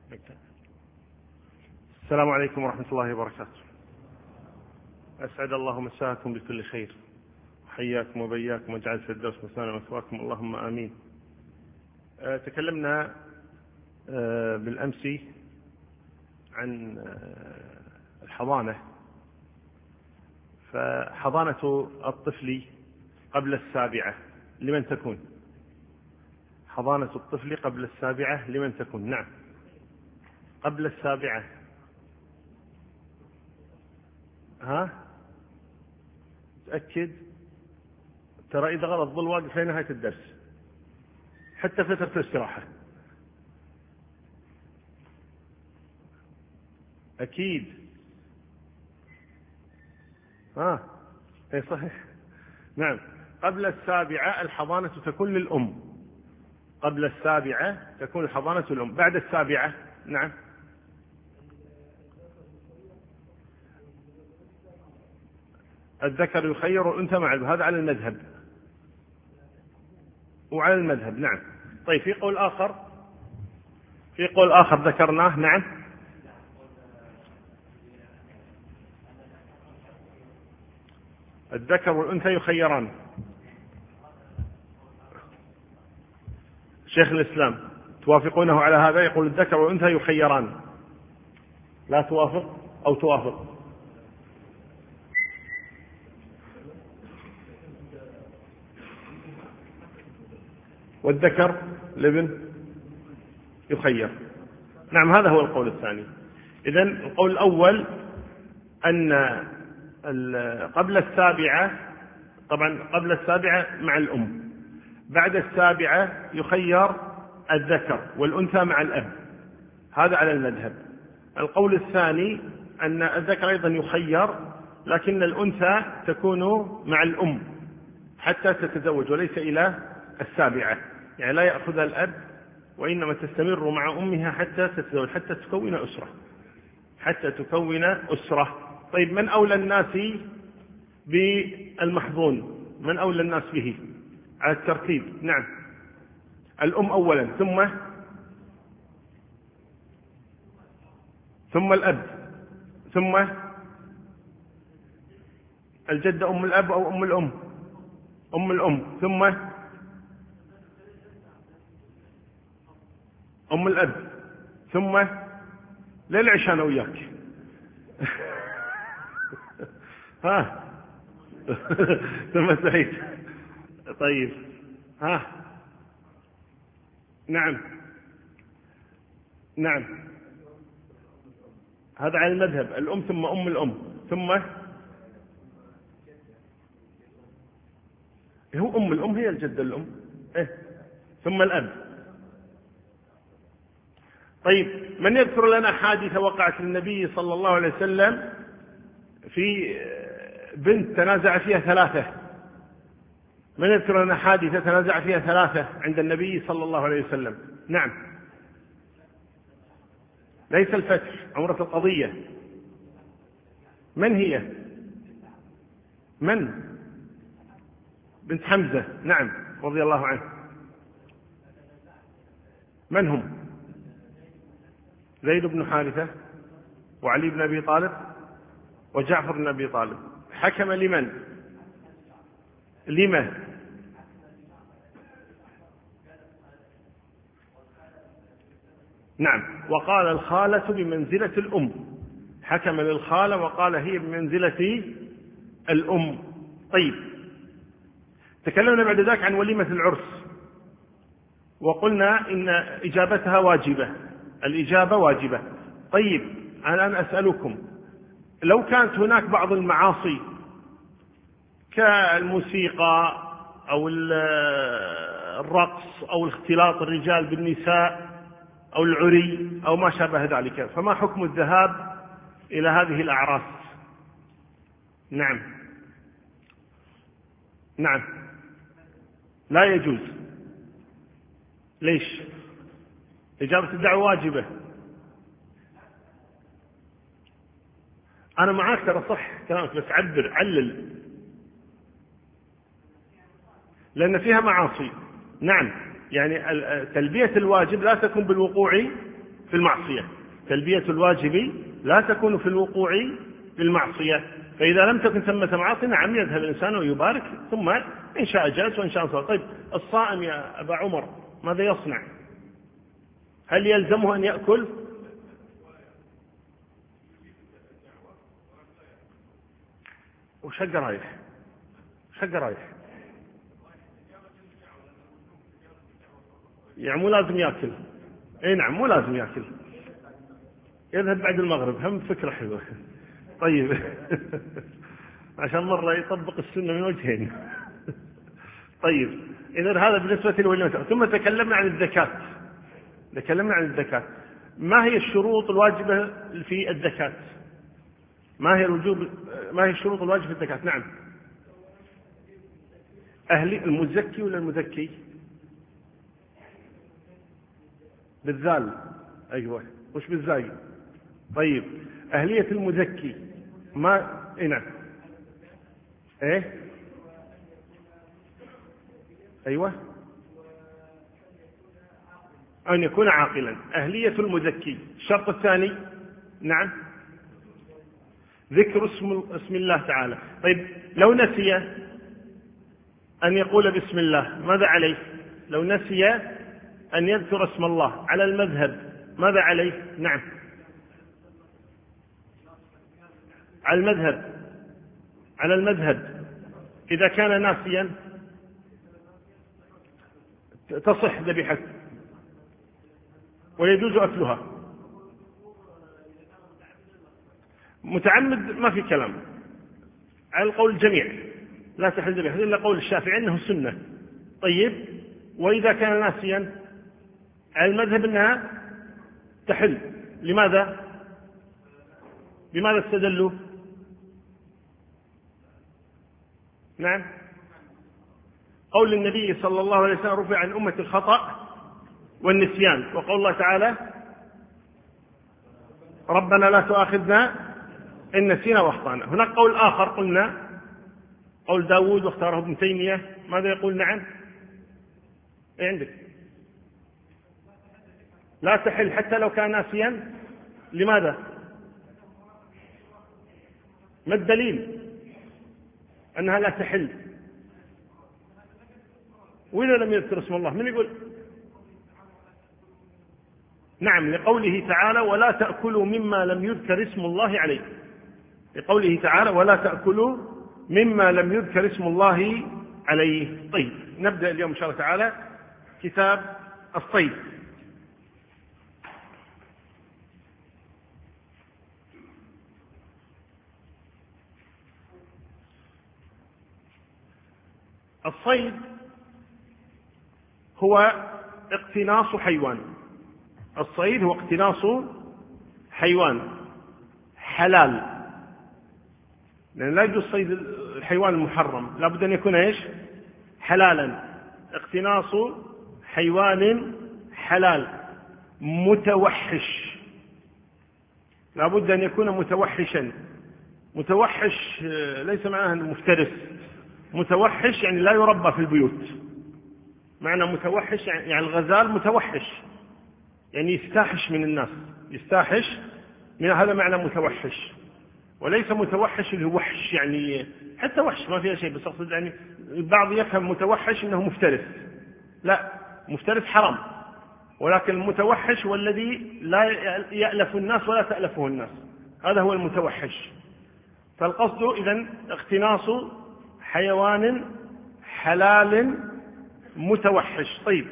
السلام عليكم ورحمة الله وبركاته. أسعد الله مساكم بكل خير، حياكم وبياكم واجعل الفردوس مثوانا ومثواكم، اللهم آمين. تكلمنا بالأمس عن الحضانة، فحضانة الطفل قبل السابعة لمن تكون؟ حضانة الطفل قبل السابعة لمن تكون؟ نعم، قبل السابعة. تأكد، ترى إذا غلط ظل واقف في نهاية الدرس حتى فترة الاستراحة. أكيد. أي صحيح. نعم، قبل السابعة الحضانة تكون للأم. قبل السابعة تكون الحضانة للأم. بعد السابعة نعم، الذكر يخير والأنثى مع الأب، هذا على المذهب وعلى المذهب. نعم. طيب، في قول آخر ذكرناه. نعم، الذكر والأنثى يخيران. شيخ الإسلام توافقونه على هذا؟ يقول الذكر والأنثى يخيران. لا توافق أو توافق؟ والذكر الابن يخير. نعم، هذا هو القول الثاني. إذن القول الأول أن قبل السابعة، طبعا قبل السابعة مع الأم، بعد السابعة يخير الذكر والأنثى مع الأب، هذا على المذهب. القول الثاني أن الذكر أيضا يخير، لكن الأنثى تكون مع الأم حتى تتزوج وليس إلى السابعة، يعني لا يأخذ الأب وإنما تستمر مع أمها حتى تتزوج، حتى تكون أسرة. طيب، من أولى الناس بالمحظون؟ من أولى الناس به على الترتيب؟ نعم، الأم أولا، ثم الأب، ثم الجدة أم الأب أو أم الأم، ثم أم الأب، ثم ليل عشان وياك. ثم سعيد. طيب، نعم، هذا على المذهب. الأم ثم أم الأم، ثم هو أم الأم هي الجدة الأم، ثم الأب. طيب، من يذكر لنا حادثة وقعت للنبي صلى الله عليه وسلم في بنت تنازع فيها ثلاثة؟ من يذكر لنا حادثة تنازع فيها ثلاثة عند النبي صلى الله عليه وسلم؟ نعم، ليس الفتح، عمرة القضية. من هي؟ من؟ بنت حمزة، نعم، رضي الله عنه. من هم؟ زيد بن حارثة وعلي بن أبي طالب وجعفر بن أبي طالب. حكم لمن؟ لما؟ نعم، وقال الخالة بمنزلة الأم، حكم للخالة وقال هي بمنزلة الأم. طيب، تكلمنا بعد ذلك عن وليمة العرس، وقلنا إن إجابتها واجبة، الإجابة واجبة. طيب، الآن أسألكم، لو كانت هناك بعض المعاصي كالموسيقى أو الرقص أو اختلاط الرجال بالنساء أو العري أو ما شابه ذلك، فما حكم الذهاب إلى هذه الأعراس؟ نعم، لا يجوز. ليش؟ إجابة الدعوة واجبة. أنا معاك، ترى صح كلامك، بس علل، لأن فيها معاصي. نعم، يعني تلبية الواجب لا تكون بالوقوع في المعصية. تلبية الواجب لا تكون في الوقوع في المعصية، فإذا لم تكن ثمة معاصي نعم يذهب الإنسان ويبارك، ثم إن شاء جلس وإن شاء صلى. طيب الصائم يا أبا عمر ماذا يصنع؟ هل يلزمه أن يأكل؟ وشق رايح يعني مو لازم يأكل. اي نعم مو لازم يأكل، يذهب بعد المغرب، هم فكرة حلوة. طيب عشان مرة يطبق السنة من وجهين. طيب إذن هذا بالنسبة للوليمة. ثم تكلمنا عن الزكاة. ما هي الشروط الواجبة في الزكاة؟ ما هي الشروط الواجبة في الزكاة؟ نعم. المزكي ولا المزكي؟ بالذال. أيوة، وش بالزاي؟ طيب أهلية المزكي ما نعم. إيه أيوة، أن يكون عاقلا. أهلية المزكي. الشرط الثاني نعم ذكر اسم الله تعالى. طيب لو نسي أن يقول بسم الله ماذا عليه؟ لو نسي أن يذكر اسم الله على المذهب ماذا عليه؟ نعم على المذهب إذا كان ناسيا تصح ذبيحته ويجوز أكلها. متعمد ما في كلام، على القول الجميع لا تحل ذبيحته إلا قول الشافعي أنه سنة. طيب وإذا كان ناسيا على المذهب أنها تحل. لماذا استدلوا؟ نعم قول النبي صلى الله عليه وسلم رفع عن أمة الخطأ والنسيان، وقول الله تعالى ربنا لا تؤاخذنا إن نسينا واخطأنا. هناك قول آخر قلنا قول داود واختاره ابن تيمية، ماذا يقول؟ نعم إيه عندك؟ لا تحل حتى لو كان ناسيا. لماذا؟ ما الدليل أنها لا تحل؟ وإذا لم يذكر اسم الله من يقول؟ نعم لقوله تعالى ولا تأكلوا مما لم يذكر اسم الله عليه. لقوله تعالى ولا تأكلوا مما لم يذكر اسم الله عليه. طيب نبدأ اليوم إن شاء الله تعالى كتاب الصيد. الصيد هو اقتناص حيوان. الصيد هو اقتناص حيوان حلال، لأن لا يجوز صيد الحيوان المحرم، لا بد أن يكون إيش؟ حلالا. اقتناص حيوان حلال متوحش، لا بد أن يكون متوحشا. متوحش ليس معناه مفترس، متوحش يعني لا يربى في البيوت. معنى متوحش يعني الغزال متوحش يعني يستاحش من الناس، يستاحش من هذا معنى متوحش. وليس متوحش اللي وحش يعني حتى وحش ما فيها شيء، بس أقصد يعني البعض يفهم متوحش إنه مفترس، لا مفترس حرام، ولكن المتوحش والذي لا يألف الناس ولا تألفه الناس، هذا هو المتوحش. فالقصد إذن اقتناص حيوان حلال متوحش. طيب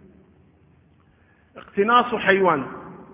اقتناص حيوان،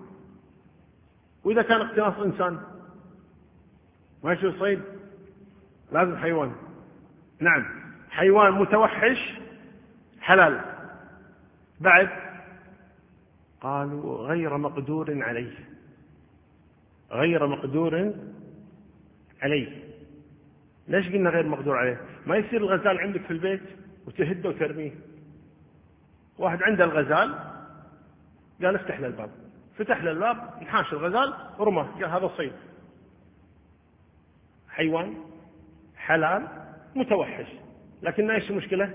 وإذا كان اقتناص إنسان ما يصير صيد، لازم حيوان. نعم حيوان متوحش حلال. بعد قالوا غير مقدور عليه، غير مقدور عليه. ليش قلنا غير مقدور عليه؟ ما يصير الغزال عندك في البيت وتهده وترميه. واحد عنده الغزال قال افتح له الباب، فتح له الباب انحاش الغزال ورماه، قال هذا صيد. حيوان حلال متوحش، لكن ايش المشكلة؟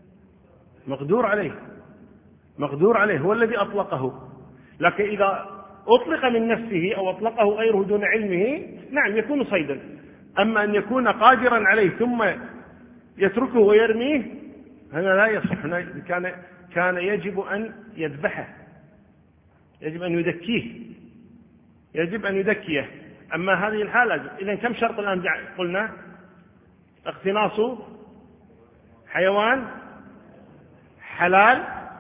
مقدور عليه، مقدور عليه هو الذي أطلقه. لكن إذا أطلق من نفسه أو أطلقه غيره دون علمه نعم يكون صيدا. أما أن يكون قادرا عليه ثم يتركه ويرميه هذا لا يصح. كان يجب أن يذبحه، يجب أن يدكيه، يجب أن يدكيه. أما هذه الحالة إذن كم شرط الآن قلنا؟ اقتناص حيوان حلال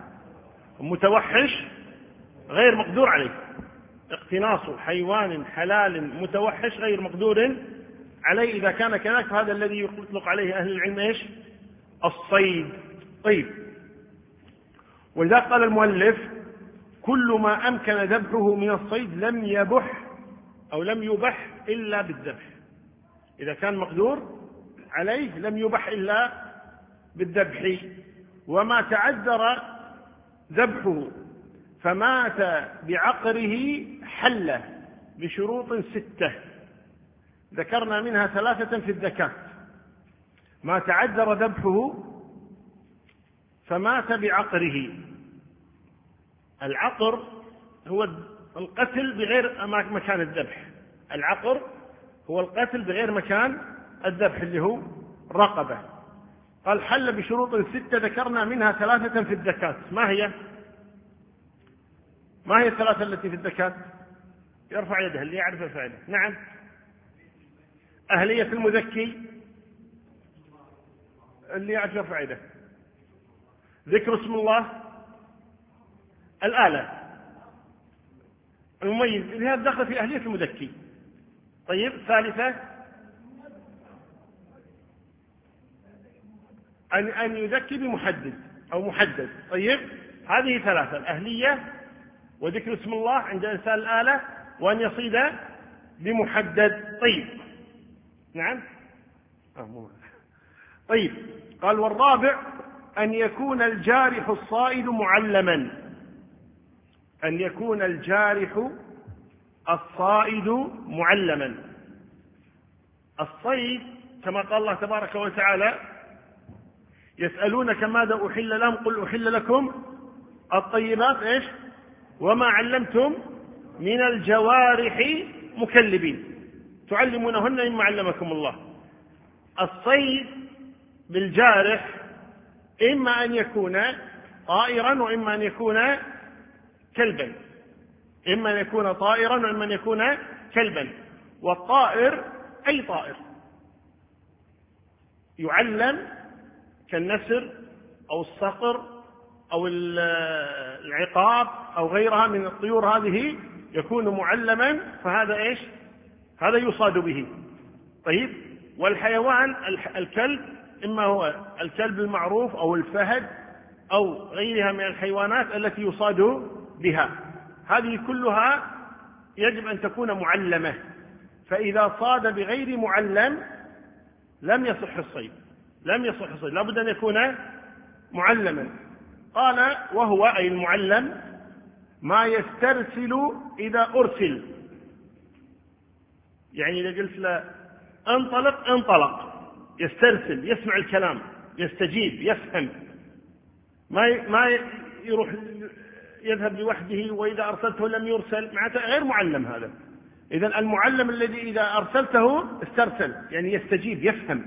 متوحش غير مقدور عليه، اقتناص حيوان حلال متوحش غير مقدور عليه. إذا كان كذلك فهذا الذي يطلق عليه أهل العلم إيش؟ الصيد. طيب، ولذلك قال المؤلف كل ما أمكن ذبحه من الصيد لم يبح أو لم يبح إلا بالذبح. إذا كان مقدور عليه لم يبح إلا بالذبح. وما تعذر ذبحه فمات بعقره حل بشروط 6 ذكرنا منها 3 في الزكاة. ما تعذر ذبحه فمات بعقره. العقر هو القتل بغير مكان الذبح. العقر هو القتل بغير مكان الذبح اللي هو رقبة. قال حل بشروط 6 ذكرنا منها 3 في الزكاة. ما هي 3 التي في الزكاة؟ يرفع يده اللي يعرف الفائدة. نعم، أهلية المزكي اللي يعرف يرفع يده، ذكر اسم الله، الآلة المميز لهذا دخل في أهلية المزكي. طيب، 3 أن يزكي بمحدد أو محدد. طيب، هذه 3: الأهلية وذكر اسم الله عند إنسان الآلة وأن يصيد بمحدد. طيب، نعم. طيب، قال والرابع أن يكون الجارح الصائد معلما. أن يكون الجارح الصائد معلما. الصيد كما قال الله تبارك وتعالى يسألونك ماذا أحل لهم قل أحل لكم الطيبات إيش وما علمتم من الجوارح مكلبين تعلمونهن مما علمكم الله. الصيد بالجارح إما أن يكون طائرا وإما أن يكون كلبا، إما أن يكون طائرا وإما أن يكون كلبا. والطائر أي طائر يعلم كالنسر أو الصقر أو العقاب أو غيرها من الطيور، هذه يكون معلما، فهذا إيش؟ هذا يصاد به. طيب، والحيوان الكلب إما هو الكلب المعروف أو الفهد أو غيرها من الحيوانات التي يصاد بها، هذه كلها يجب أن تكون معلمة. فإذا صاد بغير معلم لم يصح الصيد، لا بد أن يكون معلما. قال وهو أي المعلم ما يسترسل إذا أرسل، يعني إذا قلت له انطلق يسترسل، يسمع الكلام، يستجيب، يفهم، ما يروح يذهب لوحده وإذا أرسلته لم يرسل، معناته غير معلم هذا. إذن المعلم الذي إذا أرسلته استرسل، يعني يستجيب،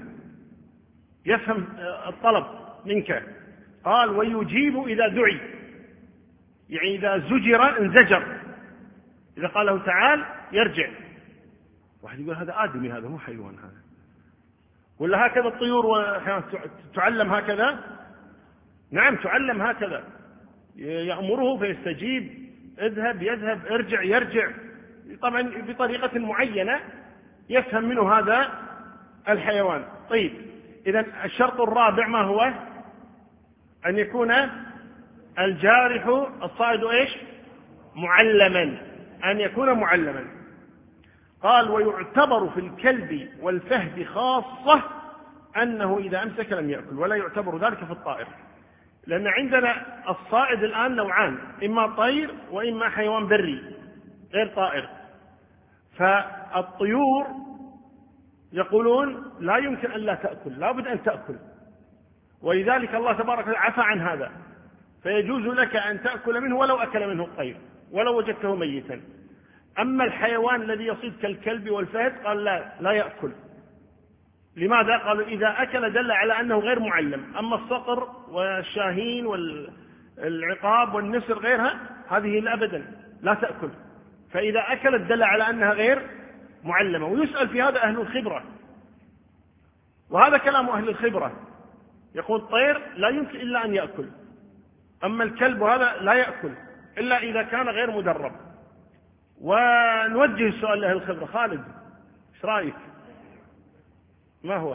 يفهم الطلب منك. قال ويجيب إذا دعي، يعني إذا زجر انزجر، إذا قال له تعال يرجع. واحد يقول هذا آدمي، هذا مو حيوان هذا، ولا هكذا الطيور تعلم هكذا؟ نعم تعلم هكذا، يأمره فيستجيب، اذهب يذهب، ارجع يرجع، طبعا بطريقة معينة يفهم منه هذا الحيوان. طيب، إذن الشرط الرابع ما هو؟ أن يكون الجارح الصائد إيش؟ معلما، أن يكون معلما. قال ويعتبر في الكلب والفهد خاصة أنه إذا أمسك لم يأكل، ولا يعتبر ذلك في الطائر، لأن عندنا الصائد الآن نوعان، إما طير وإما حيوان بري غير طائر. فالطيور يقولون لا يمكن أن لا تأكل، لا بد أن تأكل، ولذلك الله تبارك وتعالى عفى عن هذا، فيجوز لك أن تأكل منه ولو أكل منه الطير، ولو وجدته ميتا. أما الحيوان الذي يصيد كالكلب والفهد قال لا يأكل. لماذا؟ قالوا إذا أكل دل على أنه غير معلم. أما الصقر والشاهين والعقاب والنسر غيرها هذه أبدا لا تأكل، فإذا أكلت دل على أنها غير معلمة. ويسأل في هذا أهل الخبرة، وهذا كلام أهل الخبرة، يقول الطير لا يمكن إلا أن يأكل، أما الكلب هذا لا يأكل إلا إذا كان غير مدرب. ونوجه السؤال لأهل الخبرة. خالد ايش رأيك؟ ما هو؟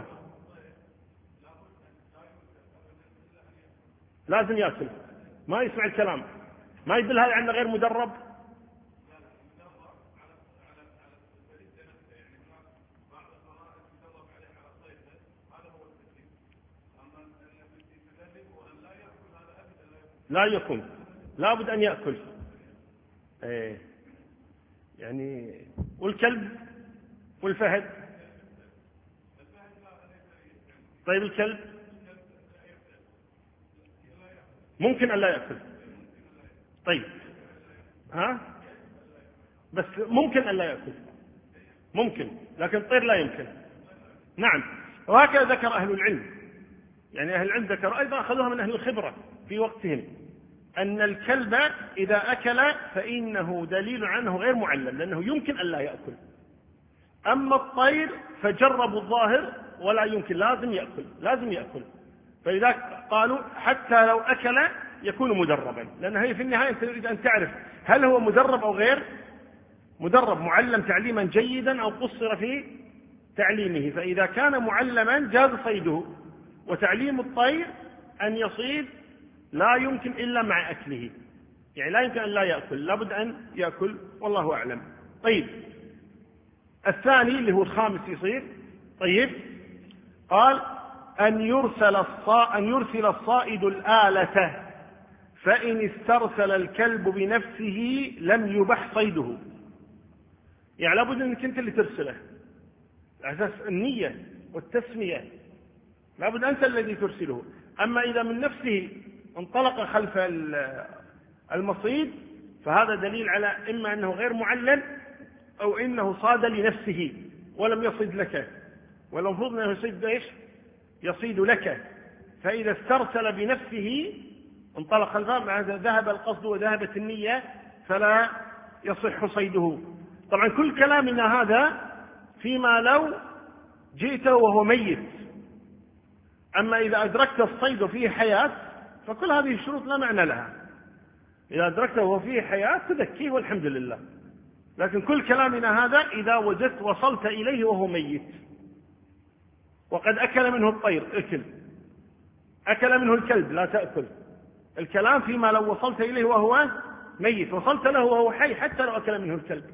لازم يأكل، ما يسمع الكلام، ما يدل هذا عنه غير مدرب. لا يكون، لا بد أن يأكل. يعني والكلب والفهد؟ طيب الكلب ممكن أن لا يأكل. طيب بس ممكن أن لا يأكل، ممكن، لكن الطير لا يمكن. نعم، وهكذا ذكر أهل العلم، يعني أهل العلم ذكر أيضا أخذوها من أهل الخبرة في وقتهم، أن الكلب إذا أكل فإنه دليل عنه غير معلم، لأنه يمكن أن لا يأكل. أما الطير فجربوا الظاهر ولا يمكن، لازم يأكل. فإذا قالوا حتى لو أكل يكون مدربا، لأن هي في النهاية تريد أن تعرف هل هو مدرب أو غير مدرب، معلم تعليما جيدا أو قصر في تعليمه. فإذا كان معلما جاز صيده. وتعليم الطير أن يصيد لا يمكن إلا مع أكله، يعني لا يمكن أن لا يأكل، لا بد أن يأكل، والله أعلم. طيب الثاني اللي هو الخامس يصير. طيب قال أن يرسل الصائد الآلة، فإن استرسل الكلب بنفسه لم يبح صيده. يعني لابد أنك أنت اللي ترسله، على أساس النية والتسمية، لابد أنت الذي ترسله. أما إذا من نفسه انطلق خلف المصيد فهذا دليل على إما أنه غير معلم أو إنه صاد لنفسه ولم يصيد لك، والمفروض أنه يصيد لك. فإذا استرسل بنفسه انطلق الباب، ذهب القصد وذهبت النية فلا يصح صيده. طبعا كل كلامنا هذا فيما لو جئته وهو ميت. أما إذا أدركت الصيد وفيه حياة فكل هذه الشروط لا معنى لها. إذا أدركته وهو فيه حياة تذكيه والحمد لله. لكن كل كلامنا هذا إذا وصلت إليه وهو ميت وقد أكل منه الطير أكل منه الكلب لا تأكل. الكلام فيما لو وصلت إليه وهو ميت، وصلت له وهو حي حتى لو أكل منه الكلب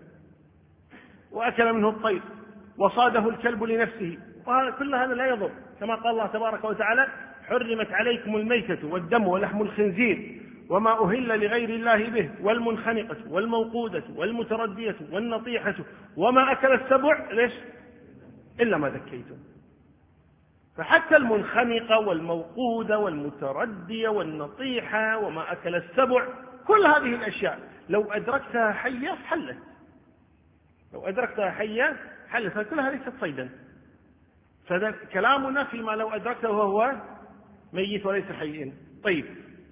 وأكل منه الطير وصاده الكلب لنفسه، كل هذا لا يضر. كما قال الله تبارك وتعالى: حرمت عليكم الميتة والدم ولحم الخنزير وما أهل لغير الله به والمنخنقة والموقودة والمتردية والنطيحة وما أكل السبع إلا ما ذكيتم. فحتى المنخنقة والموقودة والمتردية والنطيحة وما أكل السبع، كل هذه الأشياء لو أدركتها حية حلت، فكلها ليست صيدا. فذا كلامنا فيما لو أدركته وهو ميت وليس حيا. طيب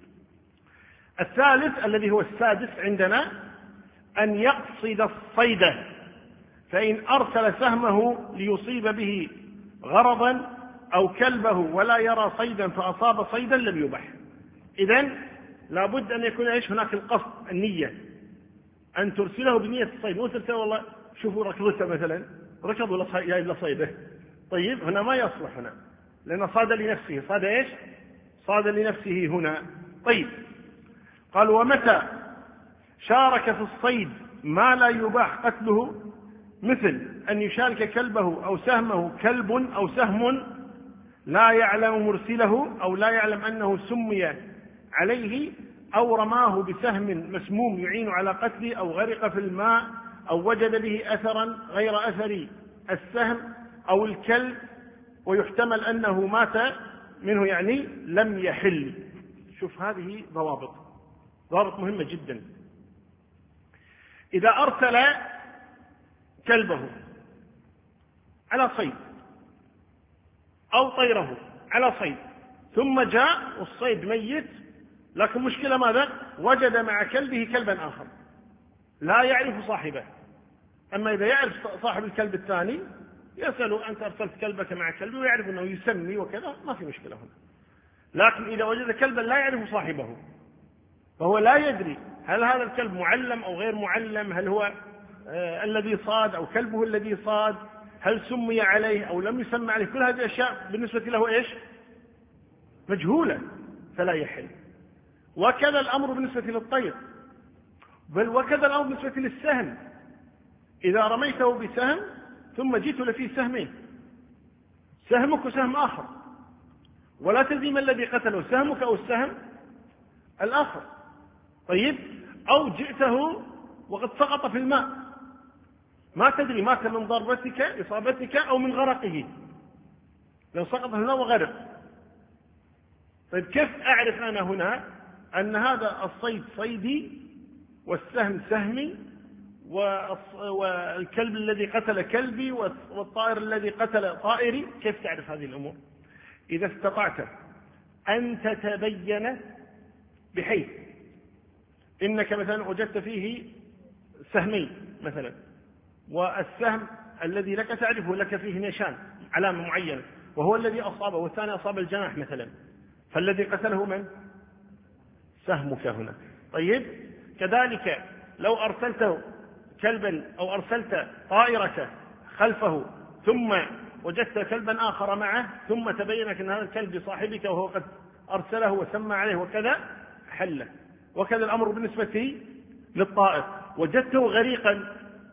الثالث الذي هو السادس عندنا أن يقصد الصيد، فإن أرسل سهمه ليصيب به غرضا أو كلبه ولا يرى صيدا فأصاب صيدا لم يبح. إذن لابد أن يكون هناك القصد، النية، أن ترسله بنية الصيد، مو ترسله والله شوفوا ركضته مثلا ركض ولا جايب له صيده. طيب هنا ما يصلح هنا، لأن صاد لنفسه، صاد لنفسه هنا. طيب قال: ومتى شارك في الصيد ما لا يباح قتله، مثل أن يشارك كلبه أو سهمه كلب أو سهم لا يعلم مرسله أو لا يعلم أنه سمي عليه، أو رماه بسهم مسموم يعين على قتله، أو غرق في الماء، أو وجد به أثرا غير أثر السهم أو الكلب ويحتمل أنه مات منه، يعني لم يحل. شوف هذه ضوابط مهمة جدا. إذا أرسل كلبه على صيد أو طيره على صيد، ثم جاء والصيد ميت، لكن مشكلة ماذا؟ وجد مع كلبه كلبا آخر لا يعرف صاحبه. أما إذا يعرف صاحب الكلب الثاني يسأله أنت أرسلت كلبك مع كلبي، ويعرف أنه يسمي وكذا، ما في مشكلة هنا. لكن إذا وجد كلبا لا يعرف صاحبه فهو لا يدري هل هذا الكلب معلم أو غير معلم، هل هو الذي صاد أو كلبه الذي صاد، هل سمي عليه أو لم يسمى عليه، كل هذه الأشياء بالنسبة له إيش؟ مجهولة، فلا يحل. وكذا الأمر بالنسبة للطير، بل وكذا الأمر بالنسبة للسهم. إذا رميته بسهم ثم جئت لفيه سهمين، سهمك وسهم آخر، ولا تدري ما الذي قتله، سهمك أو السهم الآخر. طيب، أو جئته وقد سقط في الماء، ما تدري مات من ضربتك إصابتك أو من غرقه، لو سقط في الماء وغرق. طيب كيف أعرف أنا هنا أن هذا الصيد صيدي والسهم سهمي والكلب الذي قتل كلبي والطائر الذي قتل طائري؟ كيف تعرف هذه الأمور؟ إذا استطعت أن تتبين، بحيث إنك مثلا وجدت فيه سهمين مثلا، والسهم الذي لك تعرفه لك فيه نشان علامة معينة، وهو الذي أصابه والثاني أصاب الجناح مثلا، فالذي قتله من؟ سهمك هنا. طيب كذلك لو أرسلته كلبا أو أرسلت طائرك خلفه ثم وجدت كلبا آخر معه، ثم تبينك أن هذا الكلب صاحبك وهو قد أرسله وسمى عليه وكذا، حله. وكذا الأمر بالنسبة للطائر. وجدته غريقا،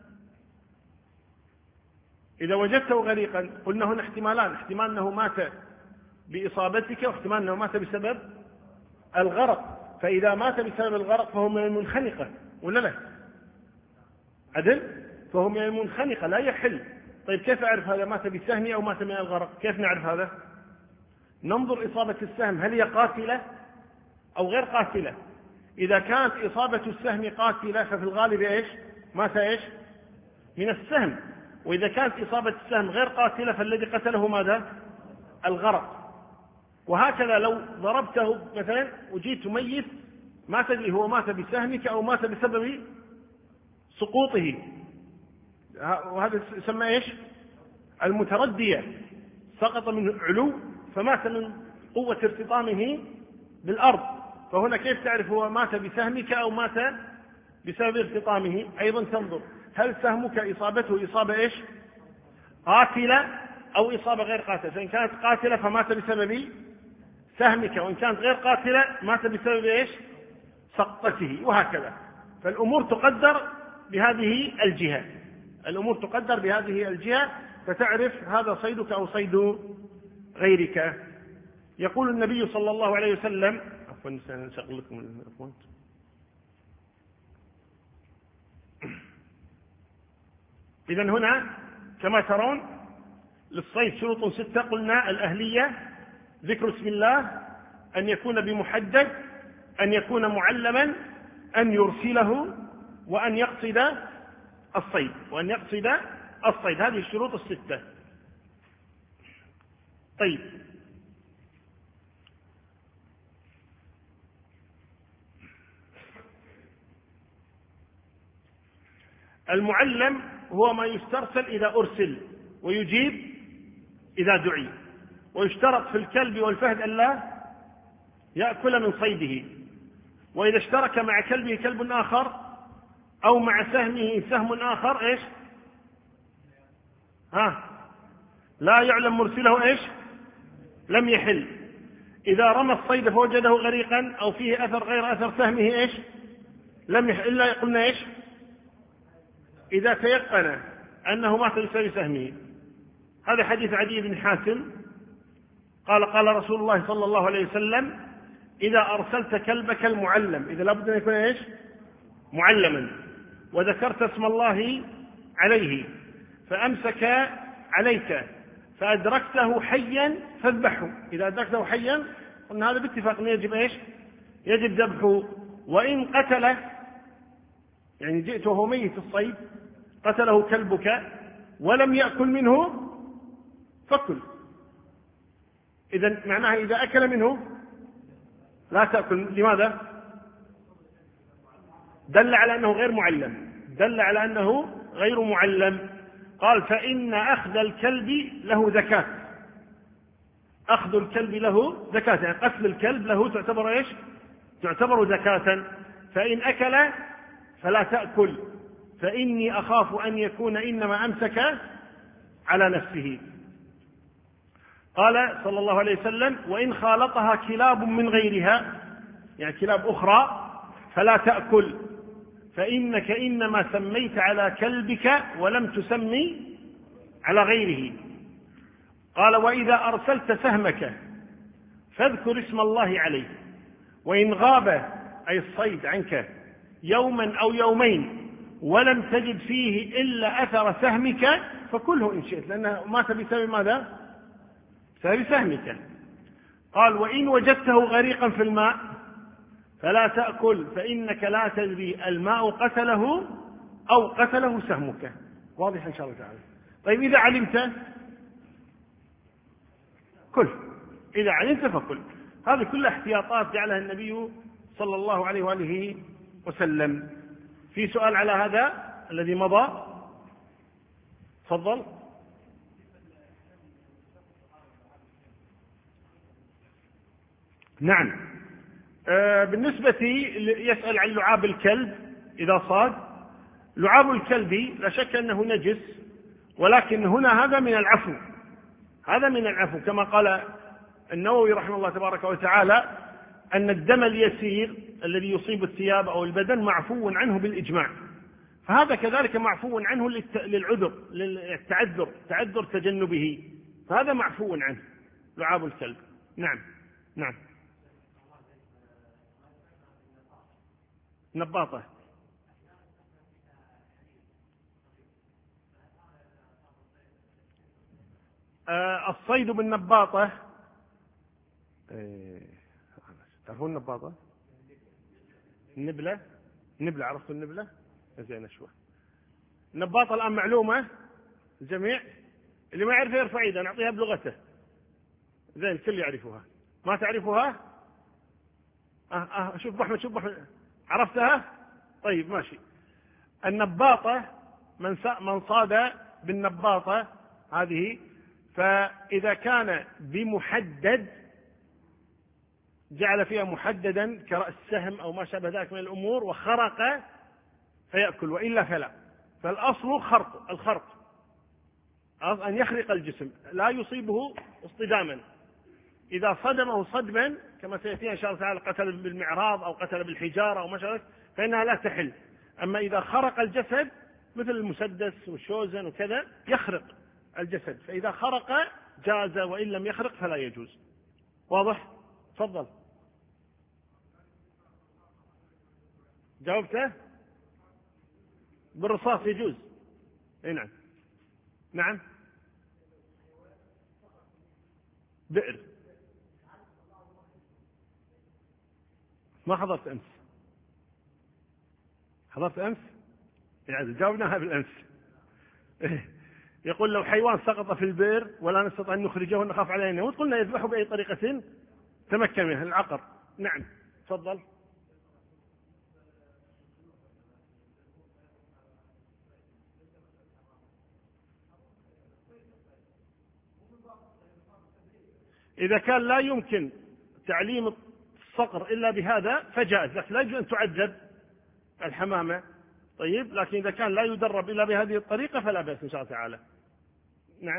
إذا وجدته غريقا قلنا هنا احتمالان، احتمال أنه مات بإصابتك، واحتمال أنه مات بسبب الغرق. فإذا مات بسبب الغرق فهو من المنخنقة، ولا لا؟ عدل؟ فهو من المنخنقة لا يحل. طيب كيف أعرف هذا مات بسهم أو مات من الغرق؟ كيف نعرف هذا؟ ننظر إصابة السهم هل هي قاتلة أو غير قاتلة. إذا كانت إصابة السهم قاتلة ففي الغالب إيش؟ مات إيش؟ من السهم. وإذا كانت إصابة السهم غير قاتلة فالذي قتله ماذا؟ الغرق. وهكذا لو ضربته مثلا وجيت ميت، ما تدري هو مات بسهمك أو مات بسبب سقوطه، وهذا يسمى إيش؟ المتردية، سقط من علو فمات من قوة ارتطامه بالأرض. فهنا كيف تعرف هو مات بسهمك أو مات بسبب ارتطامه؟ أيضا تنظر هل سهمك إصابته إصابة إيش؟ قاتلة أو إصابة غير قاتلة. فإن كانت قاتلة فمات بسبب سهمك، وإن كانت غير قاتلة مات بسبب إيش؟ سقطته، وهكذا. فالأمور تقدر بهذه الجهة، الأمور تقدر بهذه الجهة، فتعرف هذا صيدك أو صيد غيرك. يقول النبي صلى الله عليه وسلم، عفوا سأنشغل لكم الأخوان. إذن هنا كما ترون للصيد شروط 6. قلنا الأهلية، ذكر اسم الله، أن يكون بمحدد، أن يكون معلما، أن يرسله، وأن يقصد الصيد، هذه الشروط 6. طيب المعلم هو ما يسترسل إذا أرسل، ويجيب إذا دعي. ويشترط في الكلب والفهد أن لا يأكل من صيده. وإذا اشترك مع كلبه كلب آخر أو مع سهمه سهم آخر إيش؟ لا يعلم مرسله إيش؟ لم يحل. إذا رمى الصيد فوجده غريقا أو فيه أثر غير أثر سهمه إيش؟ لم يحل، إلا قلنا إيش؟ إذا تيقن أنه مات بسبب سهمه. هذا حديث عدي بن حاتم قال قال رسول الله صلى الله عليه وسلم: إذا أرسلت كلبك المعلم، إذا لابد أن يكون إيش؟ معلما، وذكرت اسم الله عليه فأمسك عليك فأدركته حيا فاذبحه. إذا أدركته حيا قلنا هذا باتفاق يجب إيش؟ يجب ذبحه. وإن قتله، يعني جئت وهو ميت الصيد قتله كلبك ولم يأكل منه فكل. إذن معناها إذا أكل منه لا تأكل. لماذا؟ دل على أنه غير معلم، دل على أنه غير معلم. قال فإن أخذ الكلب له زكاة. أخذ الكلب له زكاة، يعني قتل الكلب له تعتبر إيش؟ تعتبر زكاة. فإن أكل فلا تأكل، فإني أخاف أن يكون إنما أمسك على نفسه. قال صلى الله عليه وسلم وإن خالطها كلاب من غيرها، يعني كلاب أخرى، فلا تأكل، فإنك إنما سميت على كلبك ولم تسمي على غيره. قال وإذا أرسلت سهمك فاذكر اسم الله عليه، وإن غاب أي الصيد عنك يوما أو يومين ولم تجد فيه إلا أثر سهمك فكله إن شئت، لأنه مات بسبب ماذا؟ بسبب سهمك. قال وإن وجدته غريقا في الماء فلا تأكل، فإنك لا تدري الماء قتله أو قتله سهمك. واضح إن شاء الله تعالى. طيب إذا علمت كل، إذا علمت فكل. هذه كل احتياطات جعلها النبي صلى الله عليه وآله وسلم. في سؤال على هذا الذي مضى؟ تفضل. نعم. بالنسبة يسأل عن لعاب الكلب إذا صاد. لعاب الكلب لا شك أنه نجس، ولكن هنا هذا من العفو، هذا من العفو، كما قال النووي رحمه الله تبارك وتعالى أن الدم اليسير الذي يصيب الثياب أو البدن معفو عنه بالإجماع، فهذا كذلك معفو عنه للعذر، للتعذر، تعذر تجنبه، فهذا معفو عنه لعاب الكلب. نعم. نعم. نباطة. الصيد بالنباطة، تعرفون النباطة؟ النبلة. النبلة، عرفتوا النبلة؟ زين شوي. النباطة الآن معلومة الجميع، اللي ما يعرف يرفع يده نعطيها بلغته. زين الكل يعرفها. ما تعرفها؟ شوف أحمد، شوف أحمد، عرفتها؟ طيب ماشي. النباطة من صاد بالنباطة هذه، فإذا كان بمحدد جعل فيها محددا كرأس السهم أو ما شابه ذلك من الأمور وخرق فيأكل، وإلا فلا. فالأصل الخرق، أن يخرق الجسم لا يصيبه اصطداما. إذا صدمه صدما كما سيأتينا إن شاء الله تعالى قتل بالمعراض أو قتل بالحجارة أو ما شابه فإنها لا تحل. أما إذا خرق الجسد مثل المسدس والشوزن وكذا يخرق الجسد، فإذا خرق جاز، وإن لم يخرق فلا يجوز. واضح؟ تفضل. جاوبته؟ بالرصاص يجوز. نعم. نعم. بئر. ما حضرت أمس؟ حضرت أمس؟ يعني جاوبناها بالأمس. يقول لو حيوان سقط في البئر ولا نستطيع أن نخرجه ونخاف عليه أن يموت قلنا يذبحه بأي طريقة تمكن منه، العقر. نعم. تفضل. إذا كان لا يمكن تعليم الصقر إلا بهذا فجائز، لكن لا يجوز أن تعذب الحمامة. طيب، لكن إذا كان لا يدرب إلا بهذه الطريقة فلا بأس إن شاء الله تعالى. نعم.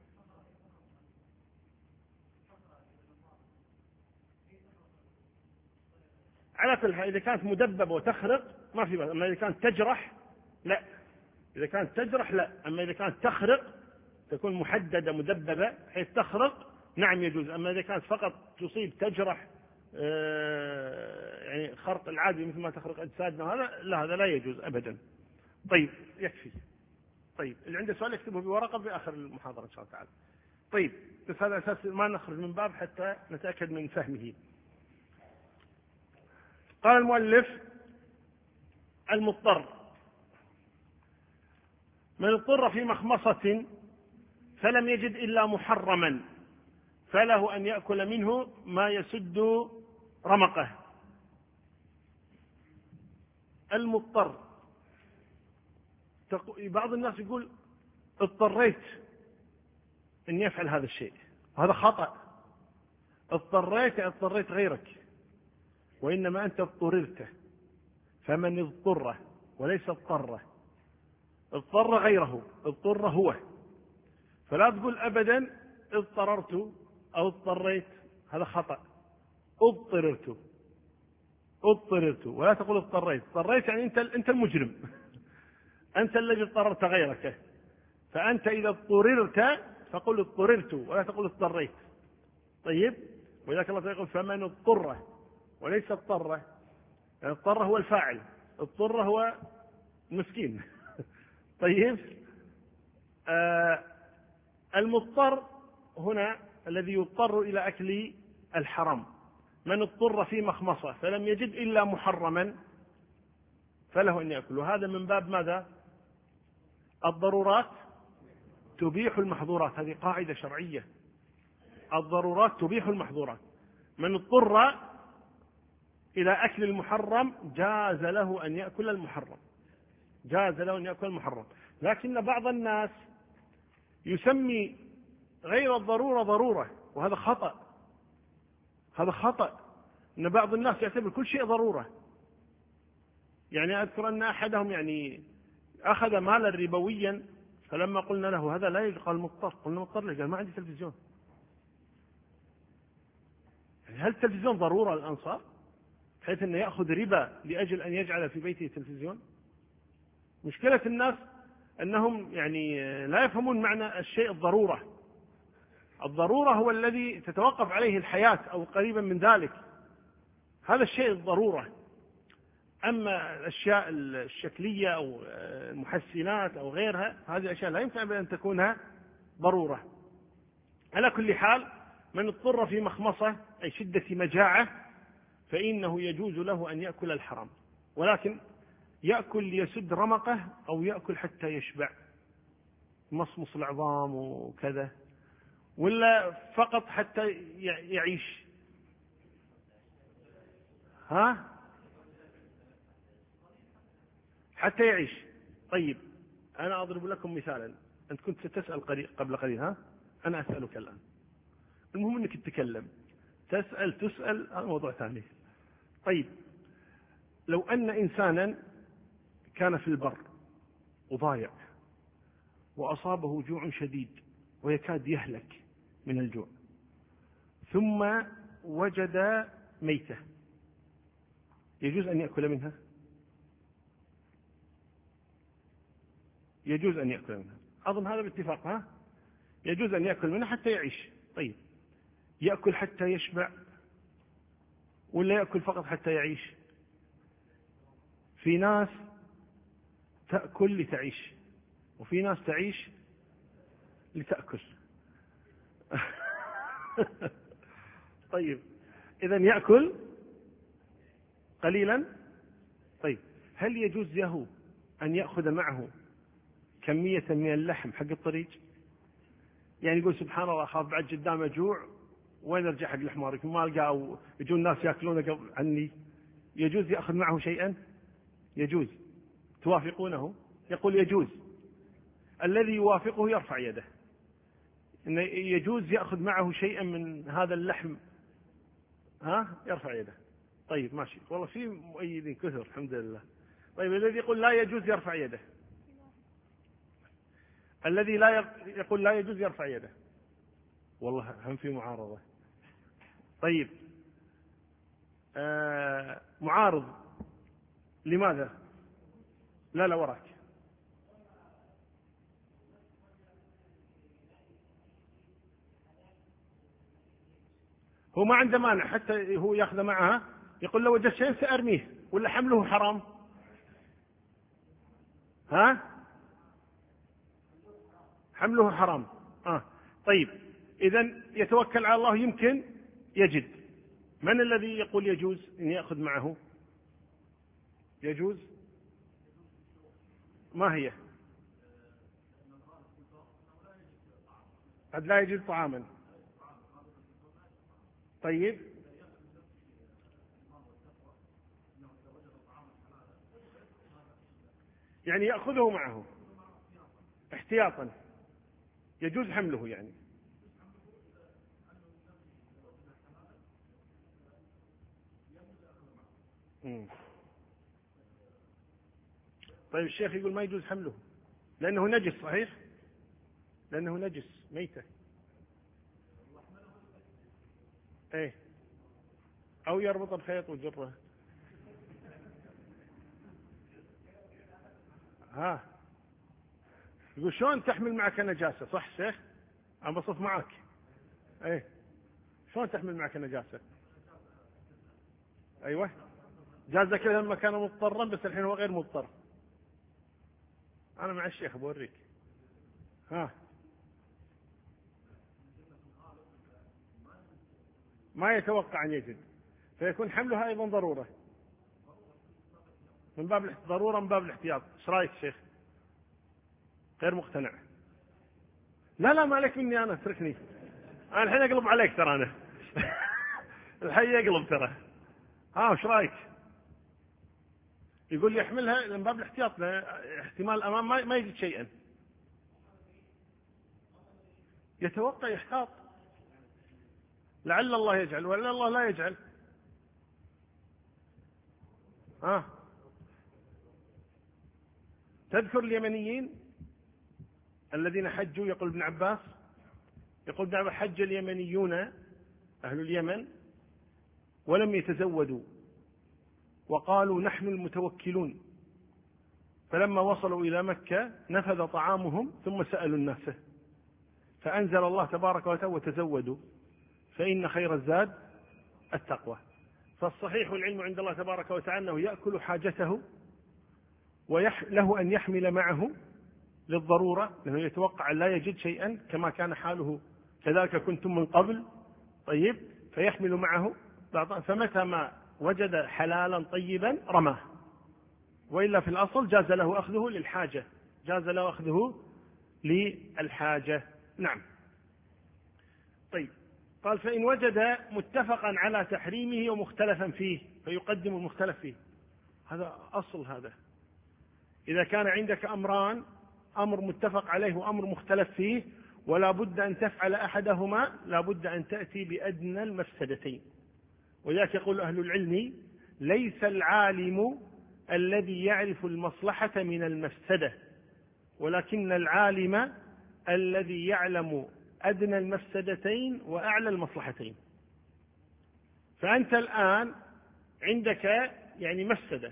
على كل حال إذا كانت مدببة وتخرق ما في بأس، أما إذا كانت تجرح لا. إذا كانت تجرح لا، أما إذا كانت تخرق تكون محددة مدببة حيث تخرق نعم يجوز. أما إذا كانت فقط تصيب تجرح يعني خرق العادي مثل ما تخرق أجسادنا هذا لا، هذا لا يجوز أبدا. طيب يكفي. طيب اللي عنده سؤال يكتبه بورقة في آخر المحاضرة إن شاء الله تعالى. طيب بس هذا أساس ما نخرج من باب حتى نتأكد من فهمه. قال المؤلف المضطر. من اضطر في مخمصة فلم يجد إلا محرما فله أن يأكل منه ما يسد رمقه. المضطر، بعض الناس يقول اضطريت أن يفعل هذا الشيء، وهذا خطأ. اضطريت غيرك، وإنما أنت اضطررت. فمن اضطر وليس اضطر. اضطر غيره، اضطر هو. فلا تقول أبدا اضطررت أو اضطريت، هذا خطأ. اضطررت ولا تقول اضطريت يعني أنت المجرم. أنت الذي اضطررت غيرك. فأنت إذا اضطررت فقل اضطررت ولا تقول اضطريت. طيب، ولذلك الله يقول فمن اضطر وليس اضطر. يعني اضطر هو الفاعل، اضطر هو المسكين. طيب، المضطر هنا الذي يضطر إلى أكل الحرام. من اضطر في مخمصة فلم يجد إلا محرما فله أن يأكل. وهذا من باب ماذا؟ الضرورات تبيح المحظورات. هذه قاعدة شرعية، الضرورات تبيح المحظورات. من اضطر إلى أكل المحرم جاز له أن يأكل المحرم. لكن بعض الناس يسمي غير الضرورة ضرورة، وهذا خطأ. إن بعض الناس يعتبر كل شيء ضرورة. يعني أذكر أن أحدهم أخذ مالا ربويا، فلما قلنا له هذا لا يجوز قال مضطر. قلنا مضطر ليش؟ قال ما عندي تلفزيون. يعني هل التلفزيون ضرورة للأنصار بحيث أنه يأخذ ربا لأجل أن يجعل في بيته تلفزيون؟ مشكلة الناس أنهم لا يفهمون معنى الشيء الضرورة. الضرورة هو الذي تتوقف عليه الحياة أو قريبا من ذلك، هذا الشيء الضرورة. أما الأشياء الشكلية أو المحسنات أو غيرها، هذه الأشياء لا يمكن أن تكون ضرورة. على كل حال، من اضطر في مخمصة أي شدة مجاعة فإنه يجوز له أن يأكل الحرام، ولكن يأكل ليسد رمقه أو يأكل حتى يشبع، مصمص العظام وكذا، ولا فقط حتى يعيش. حتى يعيش. طيب، أنا أضرب لكم مثالا. أنت كنت ستسأل قبل قليل، أنا أسألك الآن. المهم أنك تتكلم، تسأل هذا موضوع ثاني. طيب، لو أن إنسانا كان في البر وضايع وأصابه جوع شديد ويكاد يهلك من الجوع، ثم وجد ميتة، يجوز أن يأكل منها؟ يجوز أن يأكل منها، أظن هذا باتفاق. يجوز أن يأكل منها حتى يعيش. طيب، يأكل حتى يشبع ولا يأكل فقط حتى يعيش؟ في ناس تأكل لتعيش، وفي ناس تعيش لتأكل. طيب، إذن يأكل قليلا. طيب، هل يجوز له أن يأخذ معه كمية من اللحم حق الطريق؟ يعني يقول سبحان الله أخاف بعد قدامه جوع، وين أرجع حق الحمار ما ألقى، أو يجون الناس يأكلون عني. يجوز يأخذ معه شيئا؟ يجوز. توافقونه؟ يقول يجوز. الذي يوافقه يرفع يده. إن يجوز يأخذ معه شيئا من هذا اللحم، يرفع يده. طيب، ماشي، والله في مؤيدين كثر الحمد لله. طيب، الذي يقول لا يجوز يرفع يده. الذي يقول لا يجوز يرفع يده. والله هم في معارضة. طيب، معارض لماذا؟ لا وراك. هو ما عنده مانع حتى هو يأخذ معها. يقول لو وجدت شيء سأرميه، ولا حمله حرام؟ حمله حرام. طيب، إذن يتوكل على الله، يمكن يجد. من الذي يقول يجوز أن يأخذ معه؟ يجوز. ما هي؟ قد لا يجد طعاما. طيب يعني يأخذه معه احتياطا، يجوز حمله يعني. طيب الشيخ يقول ما يجوز حمله لأنه نجس، صحيح؟ لأنه نجس ميتة. ايه، أو يربط الخيط وجره. ها، يقول شلون تحمل معك نجاسة؟ صح شيخ؟ أنا بصف معك. ايه، شلون تحمل معك نجاسة؟ أيوة، جاز كذا لما كان مضطرا، بس الحين هو غير مضطر. أنا مع الشيخ بوريك. ها، ما يتوقع أن يجد، فيكون حملها أيضا ضرورة، من باب ضرورة من باب الاحتياط. ايش رايك شيخ؟ غير مقتنع؟ لا ما عليك مني، أنا اتركني، أنا الحين أقلب عليك ترى أنا. الحين يقلب ترى. ها، ايش رايك؟ يقول يحملها من باب الاحتياط، احتمال الأمام ما يجد شيئا، يتوقع يحتاط، لعل الله يجعل ولعل الله لا يجعل. تذكر اليمنيين الذين حجوا، يقول ابن عباس، حج اليمنيون أهل اليمن ولم يتزودوا وقالوا نحن المتوكلون، فلما وصلوا إلى مكة نفذ طعامهم ثم سألوا الناس، فأنزل الله تبارك وتعالى وتزودوا فإن خير الزاد التقوى. فالصحيح العلم عند الله تبارك وتعالى أنه يأكل حاجته وله أن يحمل معه للضرورة، لأنه يتوقع أن لا يجد شيئا كما كان حاله كذلك كنتم من قبل. طيب، فيحمل معه فمتى ما وجد حلالا طيبا رماه، وإلا في الأصل جاز له أخذه للحاجة، جاز له أخذه للحاجة. نعم. طيب، قال فإن وجد متفقا على تحريمه ومختلفا فيه فيقدم المختلف فيه. هذا أصل هذا. إذا كان عندك أمران، أمر متفق عليه وأمر مختلف فيه، ولا بد أن تفعل أحدهما، لا بد أن تأتي بأدنى المفسدتين. ولذلك يقول أهل العلم ليس العالم الذي يعرف المصلحة من المفسدة، ولكن العالم الذي يعلم أدنى المفسدتين وأعلى المصلحتين. فأنت الآن عندك يعني مفسدة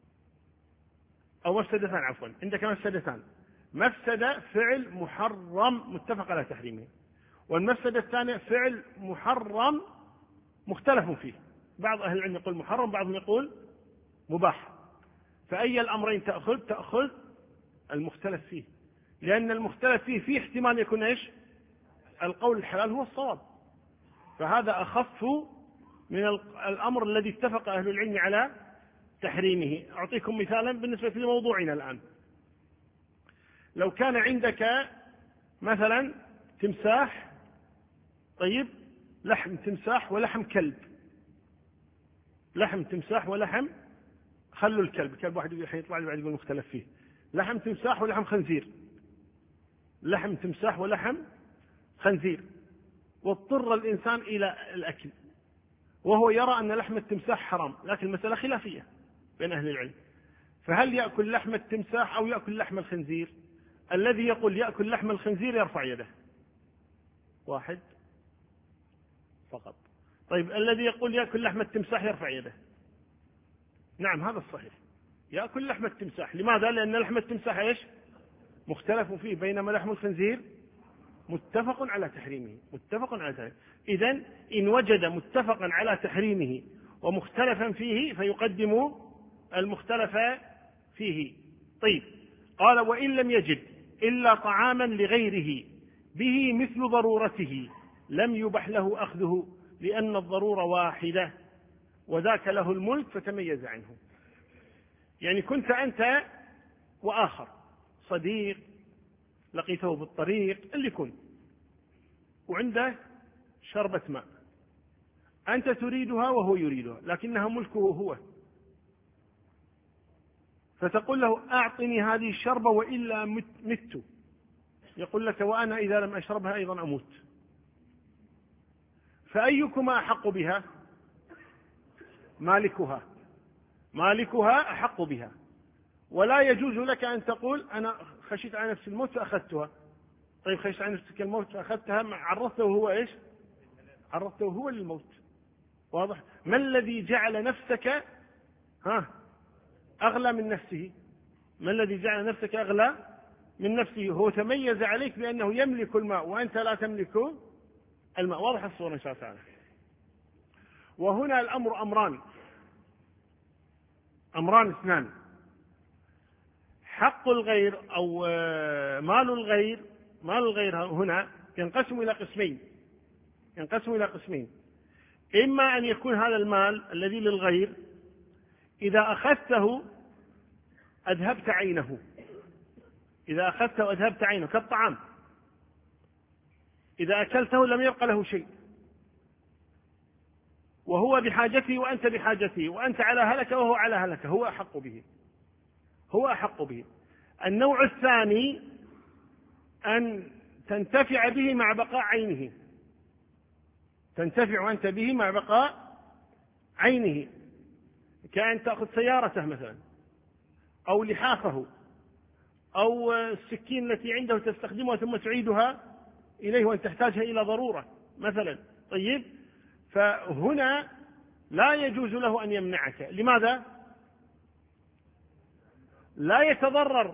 أو مفسدتان، عفوا، عندك مفسدتان: مفسدة فعل محرم متفق على تحريمه، والمفسدة الثانية فعل محرم مختلف فيه، بعض أهل العلم يقول محرم، بعضهم يقول مباح. فأي الأمرين تأخذ المختلف فيه، لأن المختلف فيه احتمال يكون إيش؟ القول الحلال هو الصواب، فهذا أخف من الأمر الذي اتفق أهل العلم على تحريمه. أعطيكم مثالا بالنسبة لموضوعنا الآن. لو كان عندك مثلا تمساح، طيب، لحم تمساح ولحم كلب، لحم تمساح ولحم، خلوا الكلب، كلب واحد يطلع لي بعد يقول مختلف فيه، لحم تمساح ولحم خنزير، لحم تمساح ولحم خنزير، واضطر الإنسان إلى الأكل وهو يرى أن لحم التمساح حرام، لكن المسألة خلافية بين أهل العلم، فهل يأكل لحم التمساح أو يأكل لحم الخنزير؟ الذي يقول يأكل لحم الخنزير يرفع يده، واحد فقط. طيب، الذي يقول يأكل لحم التمساح يرفع يده. نعم، هذا الصحيح، يأكل لحم التمساح. لماذا؟ لأن لحم التمساح إيش؟ مختلف فيه، بينما لحم الخنزير متفق على تحريمه، متفق على تحريمه. إذن إن وجد متفقا على تحريمه ومختلفا فيه فيقدم المختلف فيه. طيب، قال وإن لم يجد إلا طعاما لغيره به مثل ضرورته لم يبح له أخذه، لأن الضرورة واحدة وذاك له الملك فتميز عنه. يعني كنت أنت وآخر صديق لقيته بالطريق اللي كنت، وعنده شربة ماء، أنت تريدها وهو يريدها لكنها ملكه هو، فتقول له أعطني هذه الشربة وإلا مت، يقول لك وأنا إذا لم أشربها أيضا أموت، فأيكما أحق بها؟ مالكها أحق بها، ولا يجوز لك أن تقول أنا خشيت على نفس الموت فأخذتها. طيب خشيت على نفسك الموت فأخذتها، عرضته هو إيش؟ عرضته هو للموت. واضح؟ ما الذي جعل نفسك أغلى من نفسه؟ ما الذي جعل نفسك أغلى من نفسه؟ هو تميز عليك بأنه يملك الماء وأنت لا تملك الماء. واضح الصورة إن شاء الله تعالى. وهنا الأمر أمران اثنان: حق الغير أو مال الغير هنا ينقسم إلى قسمين. إما أن يكون هذا المال الذي للغير إذا أخذته أذهبت عينه، كالطعام، إذا أكلته لم يبق له شيء، وهو بحاجته وأنت بحاجته، وأنت على هلكة وهو على هلكة، هو أحق به. النوع الثاني أن تنتفع به مع بقاء عينه، تنتفع أنت به مع بقاء عينه، كأن تأخذ سيارته مثلا، أو لحافه، أو السكين التي عنده تستخدمها ثم تعيدها إليه وأن تحتاجها إلى ضرورة مثلا. طيب، فهنا لا يجوز له أن يمنعك. لماذا؟ لا يتضرر